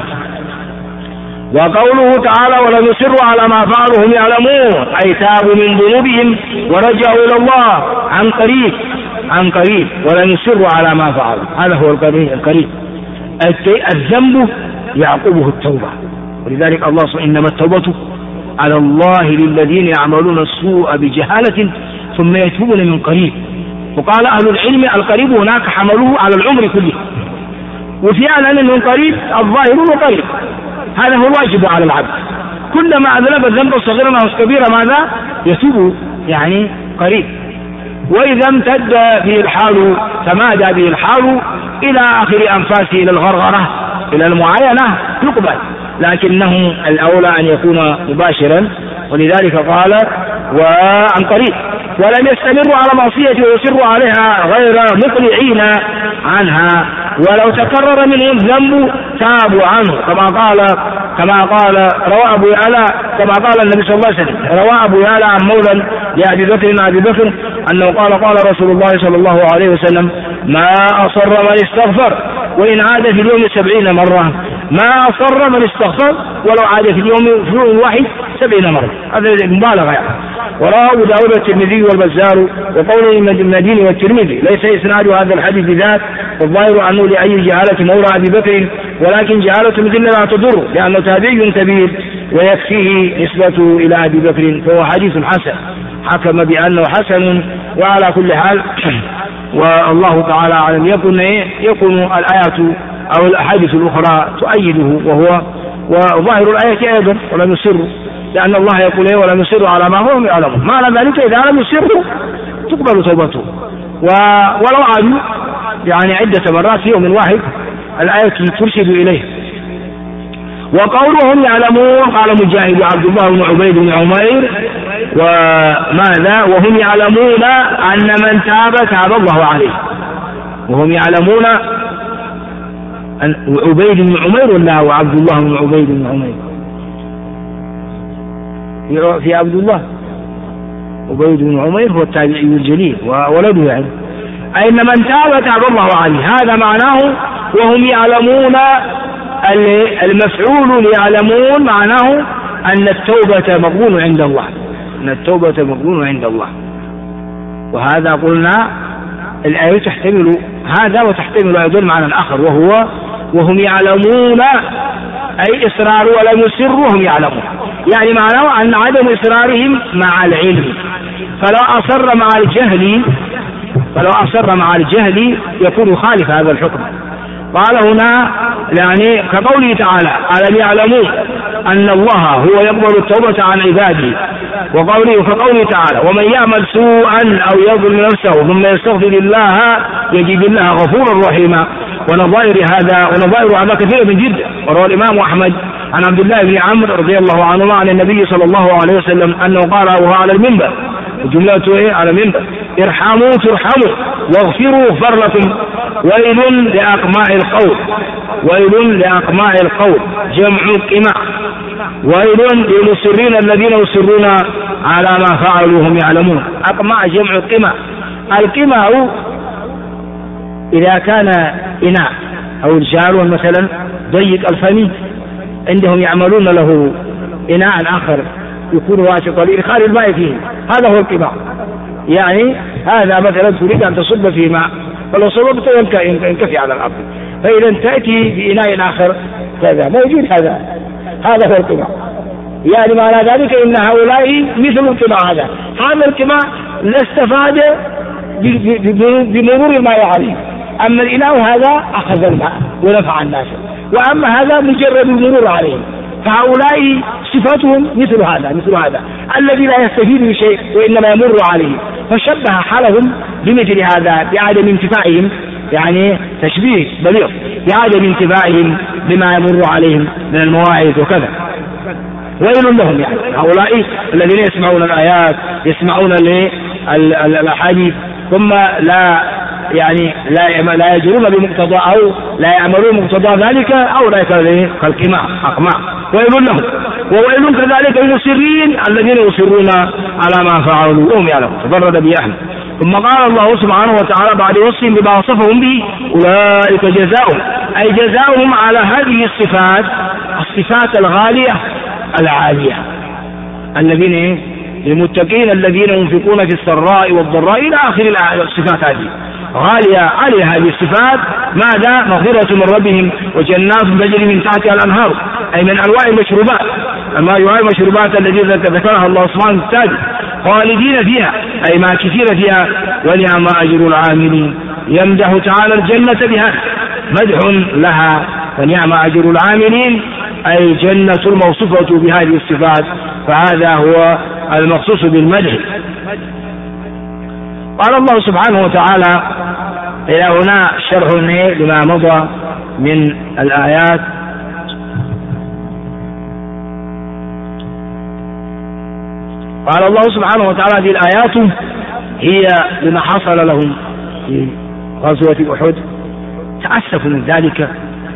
وقوله تعالى ولم يصروا على ما فعلوا هم يعلمون، أي تابوا من ذنوبهم ورجعوا إلى الله عن قريب ولم يصروا على ما فعلوا، هذا هو القريب. الذنب يعقبه التوبة، ولذلك الله سبحانه إنما التوبة على الله للذين يعملون السوء بجهالة ثم يتوبون من قريب. وقال أهل العلم القريب هناك حملوه على العمر كله، وفعلا من قريب الظاهر وقريب، هذا هو الواجب على العبد، كلما أذنب الذنب صغيرا أو كبيرا ماذا يتوب يعني قريب. وإذا امتد به الحال تمادى به الحال إلى آخر أنفاسه إلى الغرغرة إلى المعاينة يقبل، لكنه الأولى أن يكون مباشرا، ولذلك قال وعن قريب ولم يستمروا على معصيته ويصروا عليها غير مقلعين عنها، ولو تكرر منهم ذنب تابوا عنه، كما قال روى أبو يعلى، كما قال النبي صلى الله عليه وسلم، روى أبو يعلى عن مولى لأبي بكر أنه قال رسول الله صلى الله عليه وسلم: ما أصر من استغفر وإن عاد في اليوم 70 مرة، ما أصر من استغفر ولو عاد في اليوم واحد 70 مرة، هذا مبالغة يعني. وروى أبو داود والترمذي والبزار وقوله المديني والترمذي: ليس إسناد هذا الحديث بذات، والظاهر أنه لأي جهالة مولى أبي بكر، ولكن جهالة مثل لا تضر، لأنه تابعي كبير ويكفيه نسبته إلى أبي بكر، فهو حديث حسن، حكم بأنه حسن. وعلى كل حال والله تعالى أعلم يكون الآيات أو الأحاديث الأخرى تؤيده، وظاهر الآية أيضا ولم يصروا، لأن الله يقول: ولم يصروا على ما هم يعلمون. معنى ذلك إذا لم يصروا تقبل توبته، ولو عادوا يعني عدة مرات في يوم واحد الآية ترشد إليه. وقولهم يعلمون، قال مجاهد عبد الله بن عبيد بن عمير: وماذا؟ وهم يعلمون أن من تاب الله عليه. وهم يعلمون أن عبيد بن عمير ولا وعبد الله بن عبيد بن عمير؟ في عبد الله عبيد بن عمير هو التابعي الجليل وولده يعني. أن من تاب الله عليه، هذا معناه وهم يعلمون. المفعول يعلمون معناه أن التوبة مقبول عند الله، أن التوبة مقبول عند الله. وهذا قلنا الآية تحتمل هذا وتحتمل أيضا معنى آخر، وهم يعلمون أي إصرار ولم يسروا، هم يعلمون يعني معناه أن عدم إصرارهم مع العلم، فلو أصر مع الجهل يكون خالف هذا الحكم. قال هنا يعني كقوله تعالى: ألم يعلموا أن الله هو يقبل التوبة عن عباده، وقوله تعالى: ومن يعمل سوءا أو يظلم نفسه ثم يستغفر الله يجد الله غفورا رحيما. ونظائر هذا كثير من جدا. وروى الإمام أحمد عن عبد الله بن عمرو رضي الله عنهما عن النبي صلى الله عليه وسلم أنه قال وهو على المنبر، وجملته على المنبر: ارحموا ترحموا واغفروا يغفر لكم، ويل لأقماع القول جمع قمع، ويل للمصرين الذين يصرون على ما فعلوا هم يعلمون. أقماع جمع قمع. القمع إذا كان إناء أو رجال مثلا ضيق الفم عندهم يعملون له إناء آخر يكون واسطا لإدخال الماء فيه، هذا هو القمع. يعني هذا مثلا تريد أن تصب فيه ماء، فلو صببت ينكفي على الأرض، فإذا تأتي بإناء آخر كذا موجود، هذا هو القمع. يعني معنى ذلك إن هؤلاء مثل القمع. هذا القمع لا استفاد بمرور الماء عليه، أما الإناء هذا أخذ الماء ونفع الناس، وأما هذا مجرد المرور عليه. فهؤلاء صفاتهم مثل هذا الذي لا يستفيد من شيء وإنما يمر عليه، فشبه حالهم بمثل هذا بعدم انتفاعهم، يعني تشبيه بليغ بعدم انتفاعهم بما يمر عليهم من المواعظ وكذا. ويل لهم يعني هؤلاء الذين يسمعون الآيات، يسمعون الأحاديث، ثم لا يجرون بمقتضى أو لا يعملون مقتضى ذلك، أو لا كالقمع أقماع. ويل لهم. وويل كذلك المصرين الذين يصرون على ما فعلوا وهم يعلمون. تبرد به أحمد. ثم قال الله سبحانه وتعالى بعد وصفهم بما وصفهم به: أولئك جزاؤهم، أي جزاؤهم على هذه الصفات الغالية العالية، الذين للمتقين الذين ينفقون في السراء والضراء إلى آخر الصفات هذه غالية عليها هذه الصفات. ماذا؟ مغفرة من ربهم وجنات تجري من تحتها الأنهار، أي من أنواع المشروبات، المشروبات التي ذكرها الله سبحانه وتعالى، خالدين فيها أي ماكثين فيها، ونعم أجر العاملين. يمدح تعالى الجنة بها، مدح لها، فنعم أجر العاملين أي جنة الموصوفة بهذه الصفات، فهذا هو المخصوص بالمدح. قال الله سبحانه وتعالى إلى هنا شرح لما مضى من الآيات. قال الله سبحانه وتعالى: هذه الآيات هي لما حصل لهم في غزوة أحد، تأسفوا من ذلك،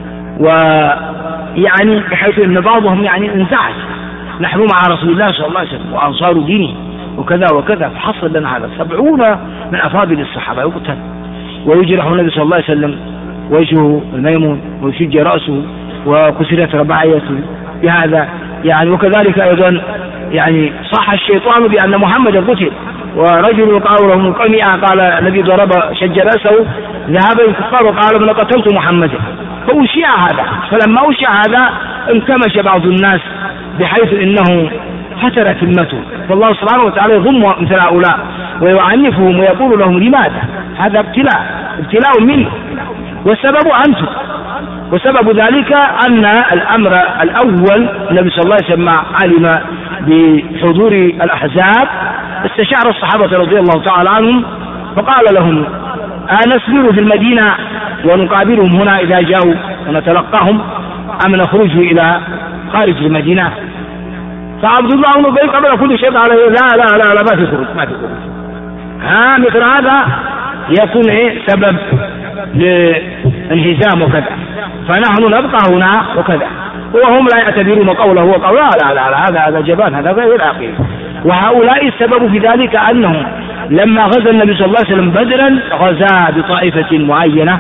ويعني بحيث أن بعضهم يعني انزعج، نحن مع رسول الله صلى الله عليه وسلم وأنصار دينه وكذا وكذا، فحصل لنا هذا. 70 من أفاضل الصحابة يقتل ويجرح النبي صلى الله عليه وسلم وجهه الميمون ويشج رأسه وكسرت رباعيته بهذا يعني. وكذلك أيضا يعني صح الشيطان بأن محمد قتل، ورجل يقال له من قمئة قال الذي ضرب شج رأسه ذهب الكفار وقال من قتلت محمدا، فأشيع هذا. فلما أشيع هذا انكمش بعض الناس بحيث إنه فترت همته، فالله سبحانه وتعالى يضم مثل هؤلاء ويعنفهم ويقول لهم لماذا؟ هذا ابتلاء منه، والسبب أنتم. وسبب ذلك أن الأمر الأول النبي صلى الله عليه وسلم علم بحضور الأحزاب، استشار الصحابة رضي الله تعالى عنهم فقال لهم أنسبر في المدينة ونقابلهم هنا إذا جاءوا ونتلقاهم، أم نخرج إلى خارج المدينة؟ فعبد الله بن أبي قبل كل شيء قال لا لا لا, لا ما في خروج، ما في خروج. مثل هذا يكون سبب للانهزام وكذا، فنحن نبقى هنا وكذا، وهم لا يعتبرون قوله وقوله لا لا لا هذا جبان، هذا غير عقيل. وهؤلاء السبب في ذلك أنهم لما غزا النبي صلى الله عليه وسلم بدرا غزا بطائفة معينة،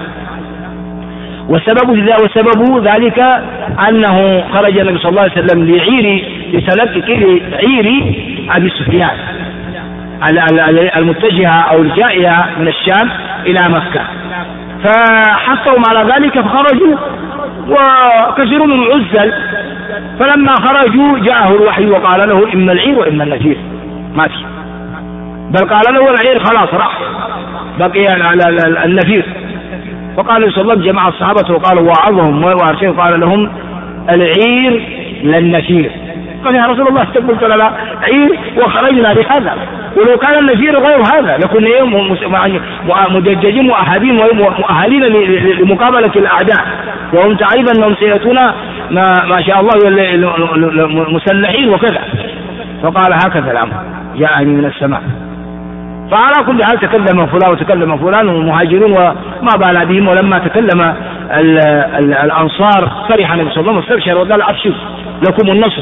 وسبب ذلك أنه خرج النبي صلى الله عليه وسلم لعير أبي سفيان المتجهة أو الجائية من الشام إلى مكة، فحثهم على ذلك فخرجوا، وكثير من عزل. فلما خرجوا جاءه الوحي وقال له إما العير وإما النفير، ما في، بل قال له العير خلاص راح، بقي النفير. فقال النبي صلى الله عليه وسلم جمع الصحابة وقال وعظهم وارشدهم وقال لهم العير للنفير. قال يا رسول الله قلت لنا عير وخرجنا بهذا، ولو كان النفير غير هذا لكنا مدججين مؤهلين لمقابلة الأعداء، وهم تعرف أنهم سيأتون ما شاء الله مسلحين وكذا. فقال هكذا الأمر جاءني من السماء. فعلى كل حال تكلم فلان وتكلم فلان ومهاجرون وما بال بهم، ولما تكلم الأنصار فرح النبي صلى الله عليه وسلم واستبشر وقال أبشروا لكم النصر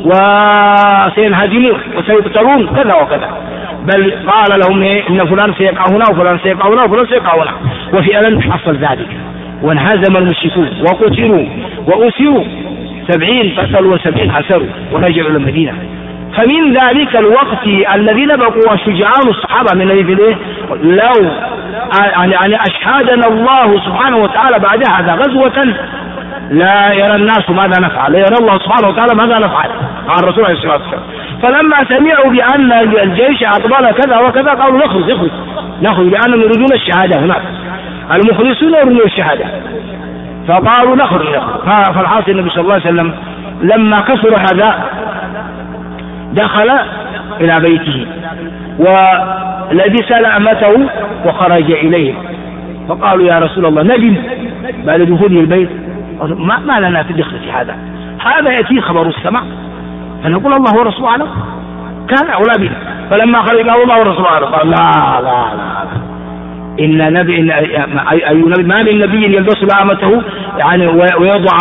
وسينهزمون وسيقتلون كذا وكذا، بل قال لهم إن فلان سيقع هنا وفلان سيقع هنا وفلان سيقع هنا. وفعلا حصل ذلك، وانهزم المشركون وقتلوا وأسروا 70 قتلوا و70 أسروا ورجعوا إلى المدينة. فمن ذلك الوقت الذين بقوا شجعان الصحابة من الذين لو يعني أشهدنا الله سبحانه وتعالى بعد هذا غزوة لا يرى الناس ماذا نفعل، لا يرى الله سبحانه وتعالى ماذا نفعل مع الرسول عليه الصلاة والسلام. فلما سمعوا بأن الجيش أقبل كذا وكذا قالوا نخرج لأنهم يريدون الشهادة هناك، المخلصون يريدون الشهادة، فقالوا نخرج. فالحاصل النبي صلى الله عليه وسلم لما كثر هذا دخل إلى بيته ولبس لأمته وخرج إليهم، فقالوا يا رسول الله ندم بعد دخوله البيت، ما لنا في دخل هذا يأتي خبر السماء فنقول الله ورسوله أعلم، كان أولى بنا. فلما خرج الله ورسوله أعلم قال لا لا لا إن نبي ما من نبي يلبس لامته يعني ويضع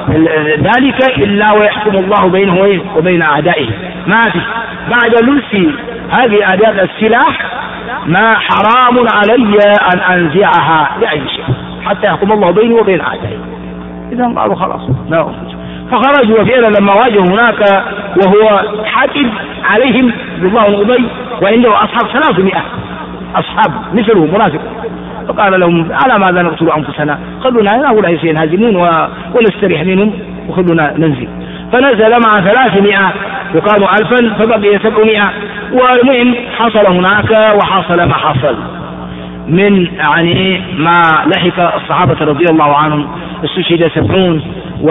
ذلك إلا ويحكم الله بينه وبين أعدائه. ما في بعد لبس هذه أداة السلاح ما حرام علي أن أنزعها لأي شيء حتى يحكم الله بينه وبين أعدائه. إذا قالوا خلاص لا أخرج، فخرجوا وفعلا لما واجهوا هناك وهو حاكم عليهم بالله بن أبي وعنده أصحاب 300 أصحاب مثله منافق، فقال لهم على ماذا نقتل أنفسنا، خلونا هؤلاء سينهزمون ونستريح منهم وخلونا ننزل. فنزل مع 300 يقام 1000 فبقي 700. والمهم حصل هناك وحصل ما حصل من يعني ما لحق الصحابة رضي الله عنهم، استشهد 70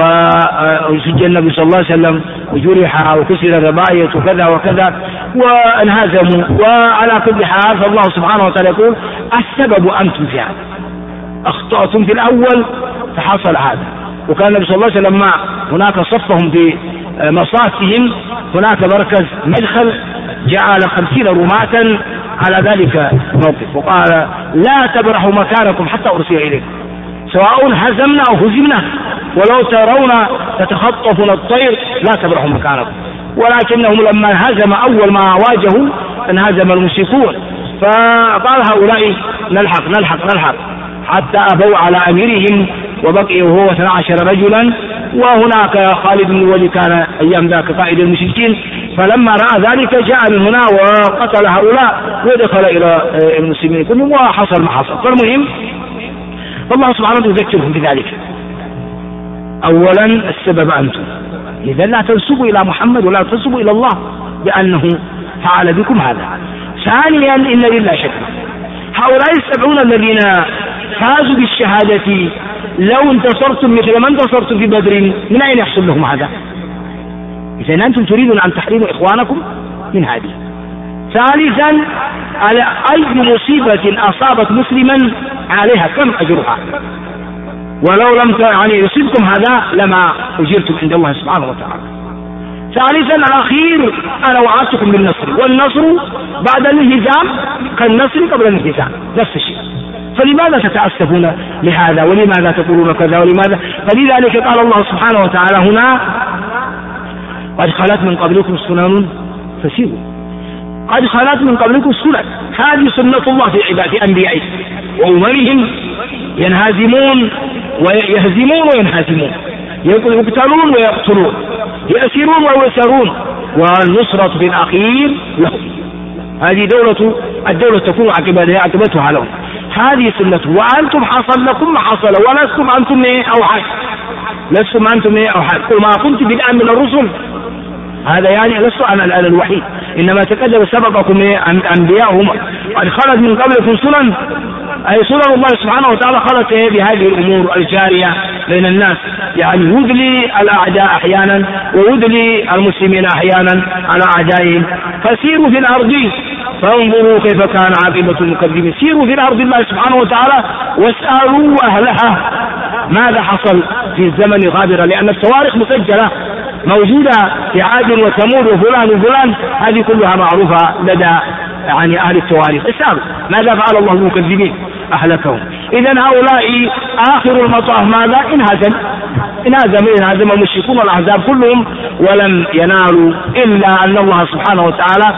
وسجل النبي صلى الله عليه وسلم وجرح وكسر رباعية وكذا وكذا وانهزموا. وعلى كل حال فالله سبحانه وتعالى يقول السبب أنتم في هذا، أخطأتم في الأول فحصل هذا. وكان النبي صلى الله عليه وسلم هناك صفهم في مصافهم، هناك مركز مدخل جعل 50 رماة على ذلك الموقف، وقال لا تبرحوا مكانكم حتى أرسل إليكم سواء هزمنا أو هزمنا، ولو ترون تتخطفنا الطير لا تبرحوا مكانكم. ولكنهم لما هزم أول ما واجهوا انهزم المشركون، فقال هؤلاء نلحق حتى أبوا على أميرهم وبقي هو 12 رجلا، وهناك خالد بن الوليد كان أيام ذاك قائد المشركين، فلما رأى ذلك جاء من هنا وقتل هؤلاء ودخل إلى المسلمين كلهم وحصل ما حصل. فالمهم فالله سبحانه يذكرهم بذلك. أولا السبب أنتم، إذا لا تنسبوا إلى محمد ولا تنسبوا إلى الله بأنه فعل بكم هذا. ثانيا إن لله شكرا، هؤلاء 70 الذين فازوا بالشهادة لو انتصرتم مثل ما انتصرتم في بدر من أين يحصل لهم هذا؟ إذا أنتم تريدون أن تحرموا إخوانكم من هذه. ثالثا على أي مصيبة أصابت مسلما عليها كم أجرها، ولو لم يصيبكم هذا لما أجرتم عند الله سبحانه وتعالى. ثالثا الأخير أنا وعدتكم بالنصر، والنصر بعد الانهزام كالنصر قبل الانهزام نفس الشيء، فلماذا تتأسفون لهذا ولماذا تقولون كذا ولماذا؟ فلذلك قال الله سبحانه وتعالى هنا قد خلت من قبلكم سنن فسيروا. قد خلت من قبلكم سنن، هذه سنة الله في عباده أنبيائه وأممهم، ينهزمون ويهزمون وينهزمون، يقتلون ويقتلون، يأسرون ويسرون، والنصرة في الأخير لهم. هذه الدولة تكون عاقبتها لهم، هذه سنة. وأنتم حصل لكم ما حصل ولستم أنتم أوحد، لستم أنتم أوحد. قل ما كنت بدءا من الرسل، هذا يعني لست أنا الوحيد، إنما تقدم سبقكم أنبياءهم. قد خلت من قبلكم سنن، أي سنن الله سبحانه وتعالى خلت بهذه الأمور الجارية بين الناس، يعني يذلي الأعداء أحيانا ويذلي المسلمين أحيانا على أعدائهم. فسيروا في الأرض فانظروا كيف كان عاقبة المكذبين. سيروا في الأرض الله سبحانه وتعالى واسألوا أهلها ماذا حصل في الزمن غابرة، لأن التواريخ مسجلة موجودة في عاد وثمود وفلان وفلان، هذه كلها معروفة لدى أهل التواريخ. اسألوا ماذا فعل الله بالمكذبين أهلكهم. إذن هؤلاء آخر المطاف ماذا؟ انهزم المشركون والأحزاب كلهم، ولم ينالوا إلا أن الله سبحانه وتعالى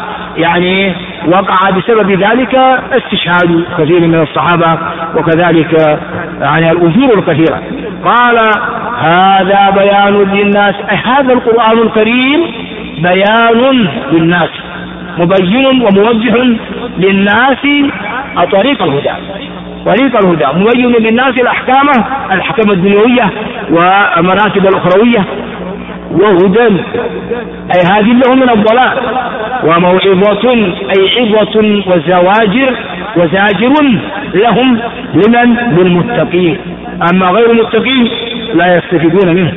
وقع بسبب ذلك استشهاد كثير من الصحابة، وكذلك الأجور الكثيرة. قال هذا بيان للناس، هذا القرآن الكريم بيان للناس، مبين وموجه للناس طريق الهدى، مبين للناس الأحكام الدنيوية والمراتب الأخروية، وهدى أي هذه لهم من الضلال، وموعظة أي عظة وزاجر لهم للمتقين. أما غير المتقين لا يستفيدون منه.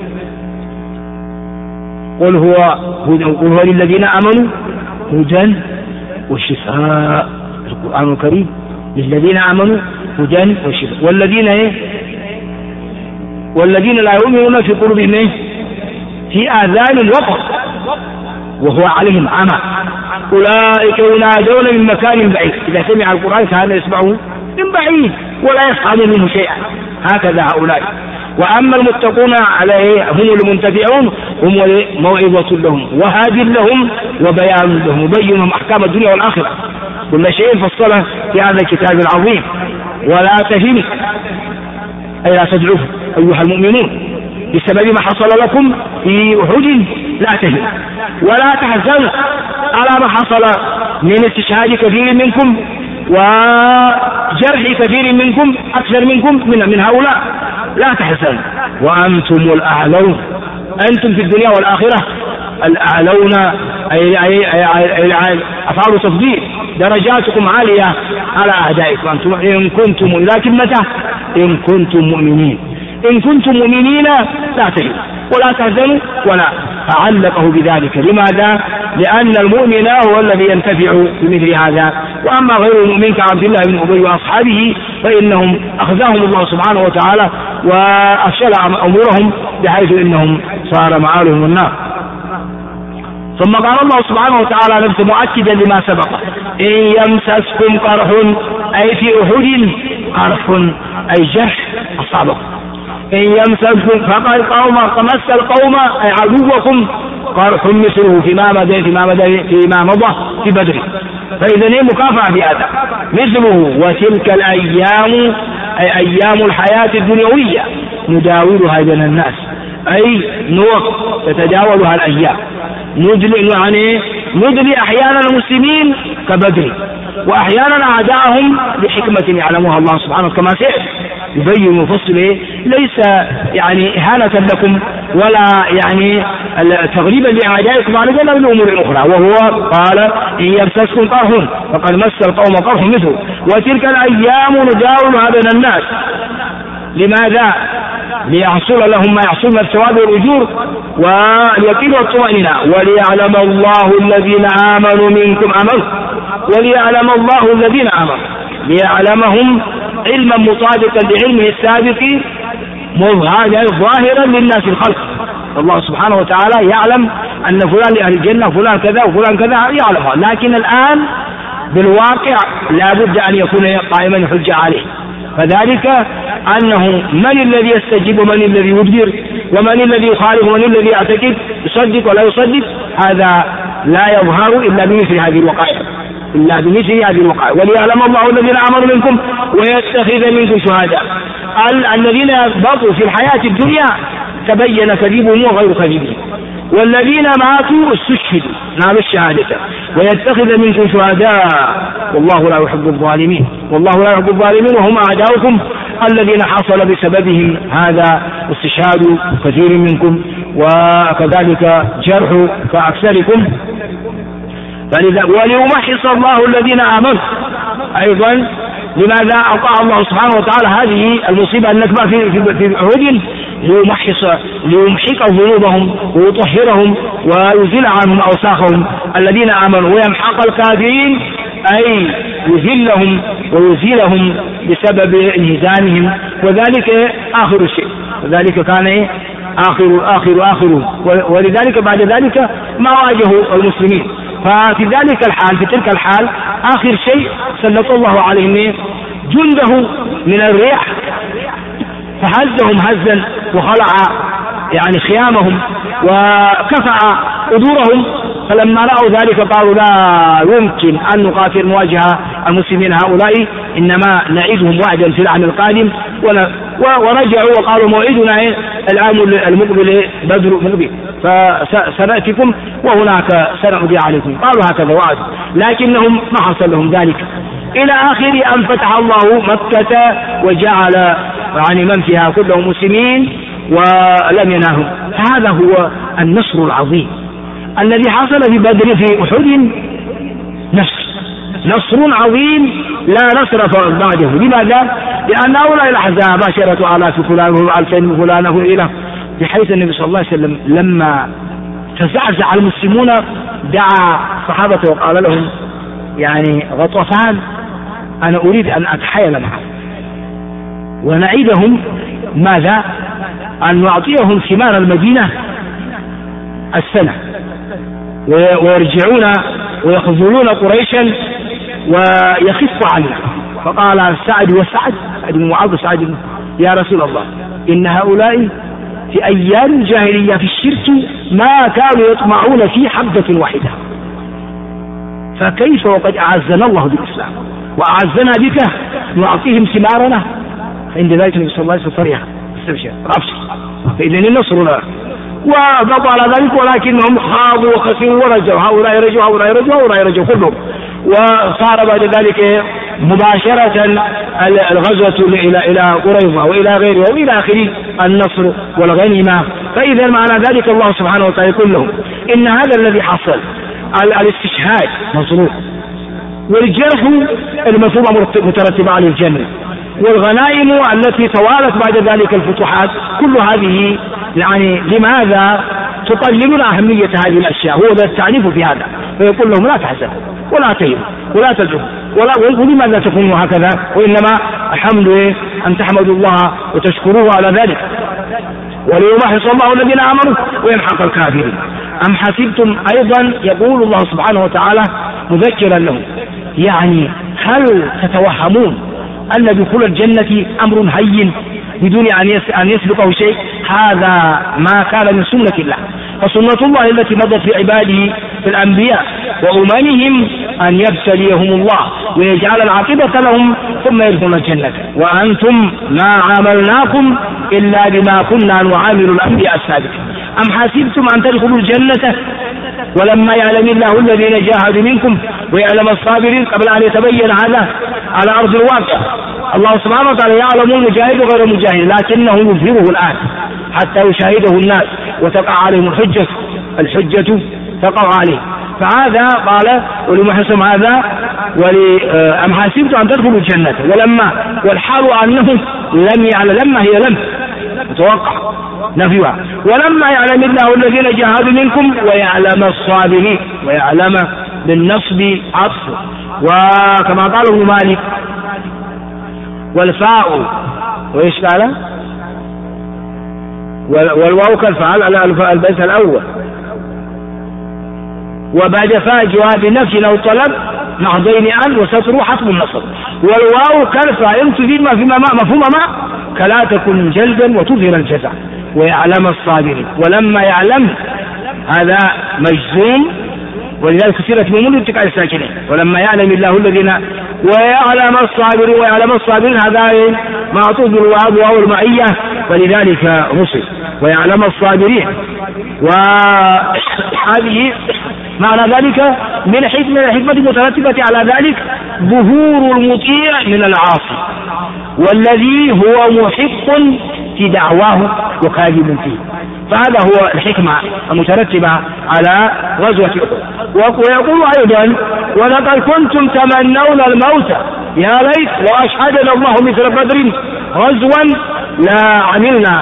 قل هو للذين آمنوا هدى وشفاء. القرآن الكريم للذين آمنوا هدى وشفاء، والذين لا يؤمنون في قلوبهم في آذان وقر وهو عليهم عمى أولئك ينادون من مكان بعيد. إذا سمع القرآن كان يسمعه من بعيد ولا يفهم منه شيئا، هكذا هؤلاء. وأما المتقون عليه هم المنتفعون، هم موعظة لهم وهاد لهم وبيان لهم، يبين أحكام الدنيا والآخرة، كل شيء فصله في هذا الكتاب العظيم. ولا تهنوا أي لا تدعوا أيها المؤمنون بسبب ما حصل لكم في أحد، لا تهنوا ولا تحزنوا على ما حصل من استشهاد كثير منكم وجرح كثير منكم أكثر منكم من هؤلاء، لا تحزنوا وأنتم الأعلون. أنتم في الدنيا والآخرة الأعلون، أي أفعال تفضيل، درجاتكم عالية على أعدائكم. أنتم إن كنتم، لكن متى؟ إن كنتم مؤمنين. إن كنتم مؤمنين لا تهنوا ولا تحزنوا ولا. فعلقه بذلك. لماذا؟ لأن المؤمن هو الذي ينتفع بمثل هذا، وأما غير المؤمن كعبد الله بن أبي وأصحابه فإنهم أخذهم الله سبحانه وتعالى وأفشل أمورهم بحيث إنهم صار معالهم النار. ثم قال الله سبحانه وتعالى نفسه مؤكدا لما سبق إن يمسسكم قرح أي في أحد قرح أي جرح أصابكم، إن يمسسكم فقد قوم فمس القوم أي عدوكم قرح مثله فيما مضى في بدر، فإذا مكافأة في هذا مثله. وتلك الأيام أي أيام الحياة الدنيوية نداولها بين الناس، أي نوق تتجاوزها الأيام، ندلي أحيانا المسلمين كبدر، وأحيانا أعداءهم بحكمة يعلمها الله سبحانه كما يبين ويفصل، ليس يعني إهانة لكم ولا يعني تغريبا لأعدائكم على جنب الأمور الأخرى. وهو قال إن يمسسكم قرح فقد مس القوم قرح مثله وتلك الأيام نداولها بين الناس. لماذا؟ ليحصل لهم ما يحصل من الثواب والأجور واليقين والطمأنينة. وليعلم الله الذين آمنوا منكم وليعلم الله الذين آمنوا، ليعلمهم علما مطابقا لعلمه السابق ظاهرا للناس الخلق. الله سبحانه وتعالى يعلم أن فلان لأهل الجنة فلان كذا وفلان كذا يعلمها، لكن الآن بالواقع لا بد أن يكون قائما الحجة عليه. فذلك أنه من الذي يستجيب ومن الذي يدبر ومن الذي يخالف ومن الذي يعتقد يصدق ولا يصدق، هذا لا يظهر إلا بمثل هذه الوقائع وليعلم الله الذين آمنوا منكم ويتخذ منكم شهداء. الذين بقوا في الحياة الدنيا تبين كذبهم وغير كذبهم، والذين ماتوا استشهدوا نالوا الشهادة ويتخذ منكم شهداء والله لا يحب الظالمين وهم أعداؤكم الذين حصل بسببهم هذا استشهاد كثير منكم وكذلك جرح كأكثركم. وليمحص الله الذين آمنوا أيضا. لماذا أطاع الله سبحانه وتعالى هذه المصيبة النكبة في أحد؟ ليمحق ذنوبهم ويطهرهم ويزيل عنهم أوساخهم الذين آمنوا، ويمحق الكافرين أي يذلهم ويزيلهم بسبب انهزامهم، وذلك آخر الشيء، وذلك كان آخر ولذلك بعد ذلك ما واجهوا المسلمين. ففي تلك الحال آخر شيء سلط الله عليهم جنده من الريح فهزهم هزا وخلع يعني خيامهم وكفع قدورهم، فلما رأوا ذلك قالوا لا يمكن أن نقاتل مواجهة المسلمين هؤلاء، إنما نعيدهم وعدا في العام القادم. ورجعوا وقالوا موعدنا العام المقبل بدر مقبل فسنأتكم وهناك سنعدي عليكم. قالوا هكذا وعدوا، لكنهم ما حصل لهم ذلك إلى آخر أن فتح الله مكة وجعل يعني من فيها كلهم مسلمين ولم ينالهم. هذا هو النصر العظيم الذي حصل في بدر في أحد، نصر عظيم لا نصر بعده. لماذا؟ لأن هؤلاء الأحزاب 10,000 فلان و2000 فلان إلى، بحيث النبي صلى الله عليه وسلم لما تزعزع المسلمون دعا صحابته وقال لهم يعني غطفان أنا أريد أن أتحايل معهم ونعيدهم ماذا؟ أن نعطيهم ثمار المدينة السنة ويرجعون ويخذلون قريشا ويخف عنا. فقال سعد بن معاذ سعد يا رسول الله إن هؤلاء في أيام الجاهلية في الشرك ما كانوا يطمعون في حبة واحدة، فكيف وقد أعزنا الله بالإسلام وأعزنا بك نعطيهم ثمارنا؟ عند ذلك النبي صلى الله عليه وسلم فرح استبشر فإذن النصر له وبطل على ذلك، ولكنهم خاضوا وخسروا ورجعوا، هؤلاء رجعوا كلهم. وصار بعد ذلك مباشرة الغزوة إلى قريظة وإلى غيره وإلى آخره النصر والغنيمة. فإذا معنى ذلك الله سبحانه وتعالى يقول لهم إن هذا الذي حصل الاستشهاد مصروف، والجرح المثوبة مترتبة على الجنة، والغنائم التي توالت بعد ذلك الفتوحات، كل هذه يعني لماذا تقللون أهمية هذه الأشياء؟ هو ذا التعنيف في هذا، فيقول لهم لا تحزنوا ولا تهنوا ولا تدعوا ولماذا تكونوا هكذا، وإنما الحمد أن تحمدوا الله وتشكروه على ذلك. وليمحص الله الذين آمنوا ويمحق الكافرين. أم حسبتم أيضا يقول الله سبحانه وتعالى مذكرا لهم يعني هل تتوهمون أن دخول الجنة أمر هين بدون أن يسبقه شيء؟ هذا ما كان من سنة الله، فسنة الله التي مضت في عباده في الأنبياء وأممهم أن يبتليهم الله ويجعل العاقبة لهم ثم يدخلون الجنة. وأنتم ما عاملناكم إلا بما كنا نعامل الأنبياء السابقين. أم حسبتم أن تدخلوا الجنة ولما يعلم الله الذين جاهدوا منكم ويعلم الصابرين قبل أن يتبين هذا على أرض الواقع. الله سبحانه وتعالى يعلم المجاهد وغير المجاهد، لكنه يظهره الآن حتى يشاهده الناس وتقع عليهم الحجة تقع عليه. فهذا قال ولمحسم هذا أم حسبتم أن تدخلوا الجنة والحال أنه لم يعلم، لما هي لم متوقع نفيها، ولما يعلم الله الذين جاهدوا منكم ويعلم الصابرين، ويعلم بالنصب عطف. وكما قال ابن مالك والفاء وإيش قال والواو كالفعل على البيت الأول، وبعد فاء جواب نفي أو طلب نهضين عن وستر حتم النصر. والواو كالفاء إن تفيد ما فيما مفهوم ما كلا تكن جلدا وتظهر الجزع. ويعلم الصابرين، ولما يعلم هذا مجزوم ولذلك كثيرة من اتقاء الساكنين. ولما يعلم الله الذين ويعلم الصابرين، ويعلم الصابرين هذا معطوف بالواو والمعية ولذلك رسل ويعلم الصابرين. وهذه معنى ذلك من الحكمة المترتبة على ذلك ظهور المطيع من العاصي والذي هو محق في دعواه وكاذب فيه. فهذا هو الحكمة المترتبة على غزوة أحد. ويقول أيضا ولقد كنتم تمنون الموت يا ليت وأشهدنا الله مثل بدر غزوا لا عملنا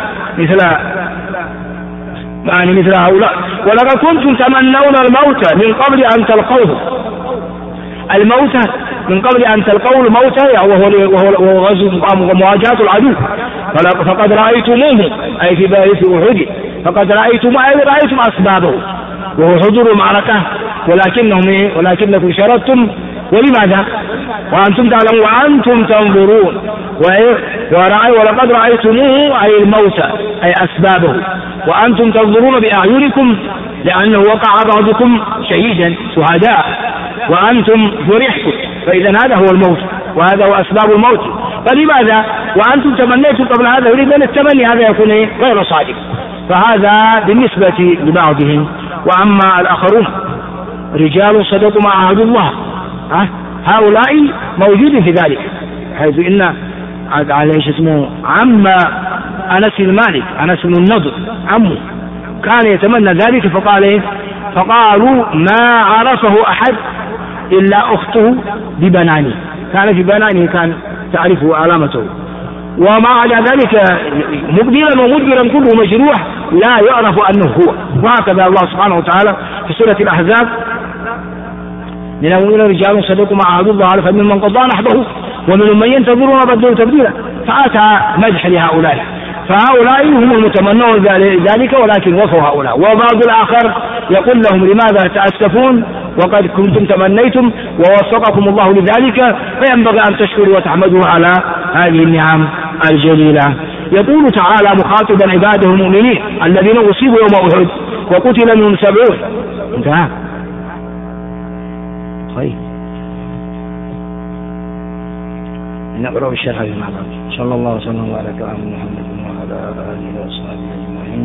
مثل هؤلاء. ولقد كنتم تمنون الموت من قبل أن تلقوه، الموت من قبل أن تلقوا الموت وهو غزو مواجهة العدو. فقد رأيتموه أي في أحد، فقد رأيتم أسبابه وهو حضور المعركة، ولكنكم شردتم. ولماذا؟ وأنتم تعلمون وأنتم تنظرون. ولقد رأيتموه أي الموت أي أسبابه وأنتم تنظرون بأعينكم، لأنه وقع بعضكم شهيدا شهداء وأنتم فرحتم. فإذا هذا هو الموت وهذا هو أسباب الموت. فلماذا وأنتم تمنيتم قبل هذا؟ يريد أن التمني هذا يكون غير صادق. فهذا بالنسبة لبعضهم. وأما الآخرون رجال صدقوا ما عاهدوا الله، هؤلاء موجود في ذلك، حيث إن على ايش اسمه عم أنس المالك أنس بن النضر عمه كان يتمنى ذلك، فقالوا ما عرفه أحد إلا أخته ببنانه، كان في بنانه كان تعرفه علامته، وما على ذلك مقبلا ومدبرا كله مجروح لا يعرف أنه هو. وهكذا الله سبحانه وتعالى في سورة الأحزاب من المؤمنين رجال صدقوا ما عاهدوا الله عليه فمنهم من قضى نحبه ومنهم من ينتظر وما بدلوا تبديلا. فأتى مدح لهؤلاء، فهؤلاء هم المتمنون ذلك ولكن وفوا هؤلاء. وبعض الآخر يقول لهم لماذا تأسفون وقد كنتم تمنيتم ووفقكم الله لذلك، فينبغي أن تشكروا وتحمدوا على هذه النعم الجليلة. يقول تعالى مخاطبا عباده المؤمنين الذين أصيبوا يوم أحد وقتل منهم 70. انتهى. طيب نقرأ الشرح مع بعض. صلى الله وسلم وبارك على محمد وعلى آله وصحبه أجمعين.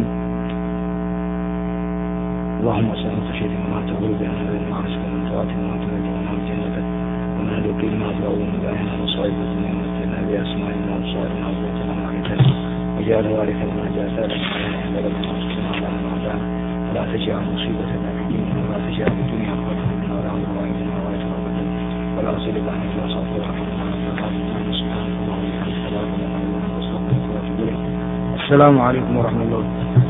اللهم صل على سيدنا ما تقول بأن هذه المعاصي ومن طاعتنا وما تبعنا جنتك ومن يقين ما تقول من بيننا وصائب الدنيا ومتنا بأسمائنا وأبصارنا وقوتنا وعيتنا وجعل وارثا منا جاء عند ربنا وسبحانه وتعالى معنا ولا تجعل مصيبتنا في ديننا ولا تجعل الدنيا أكبر منا ولا عنا وعينا ولا تقبل ولا أصل الله إلا صفر رحمنا. السلام عليكم ورحمة الله.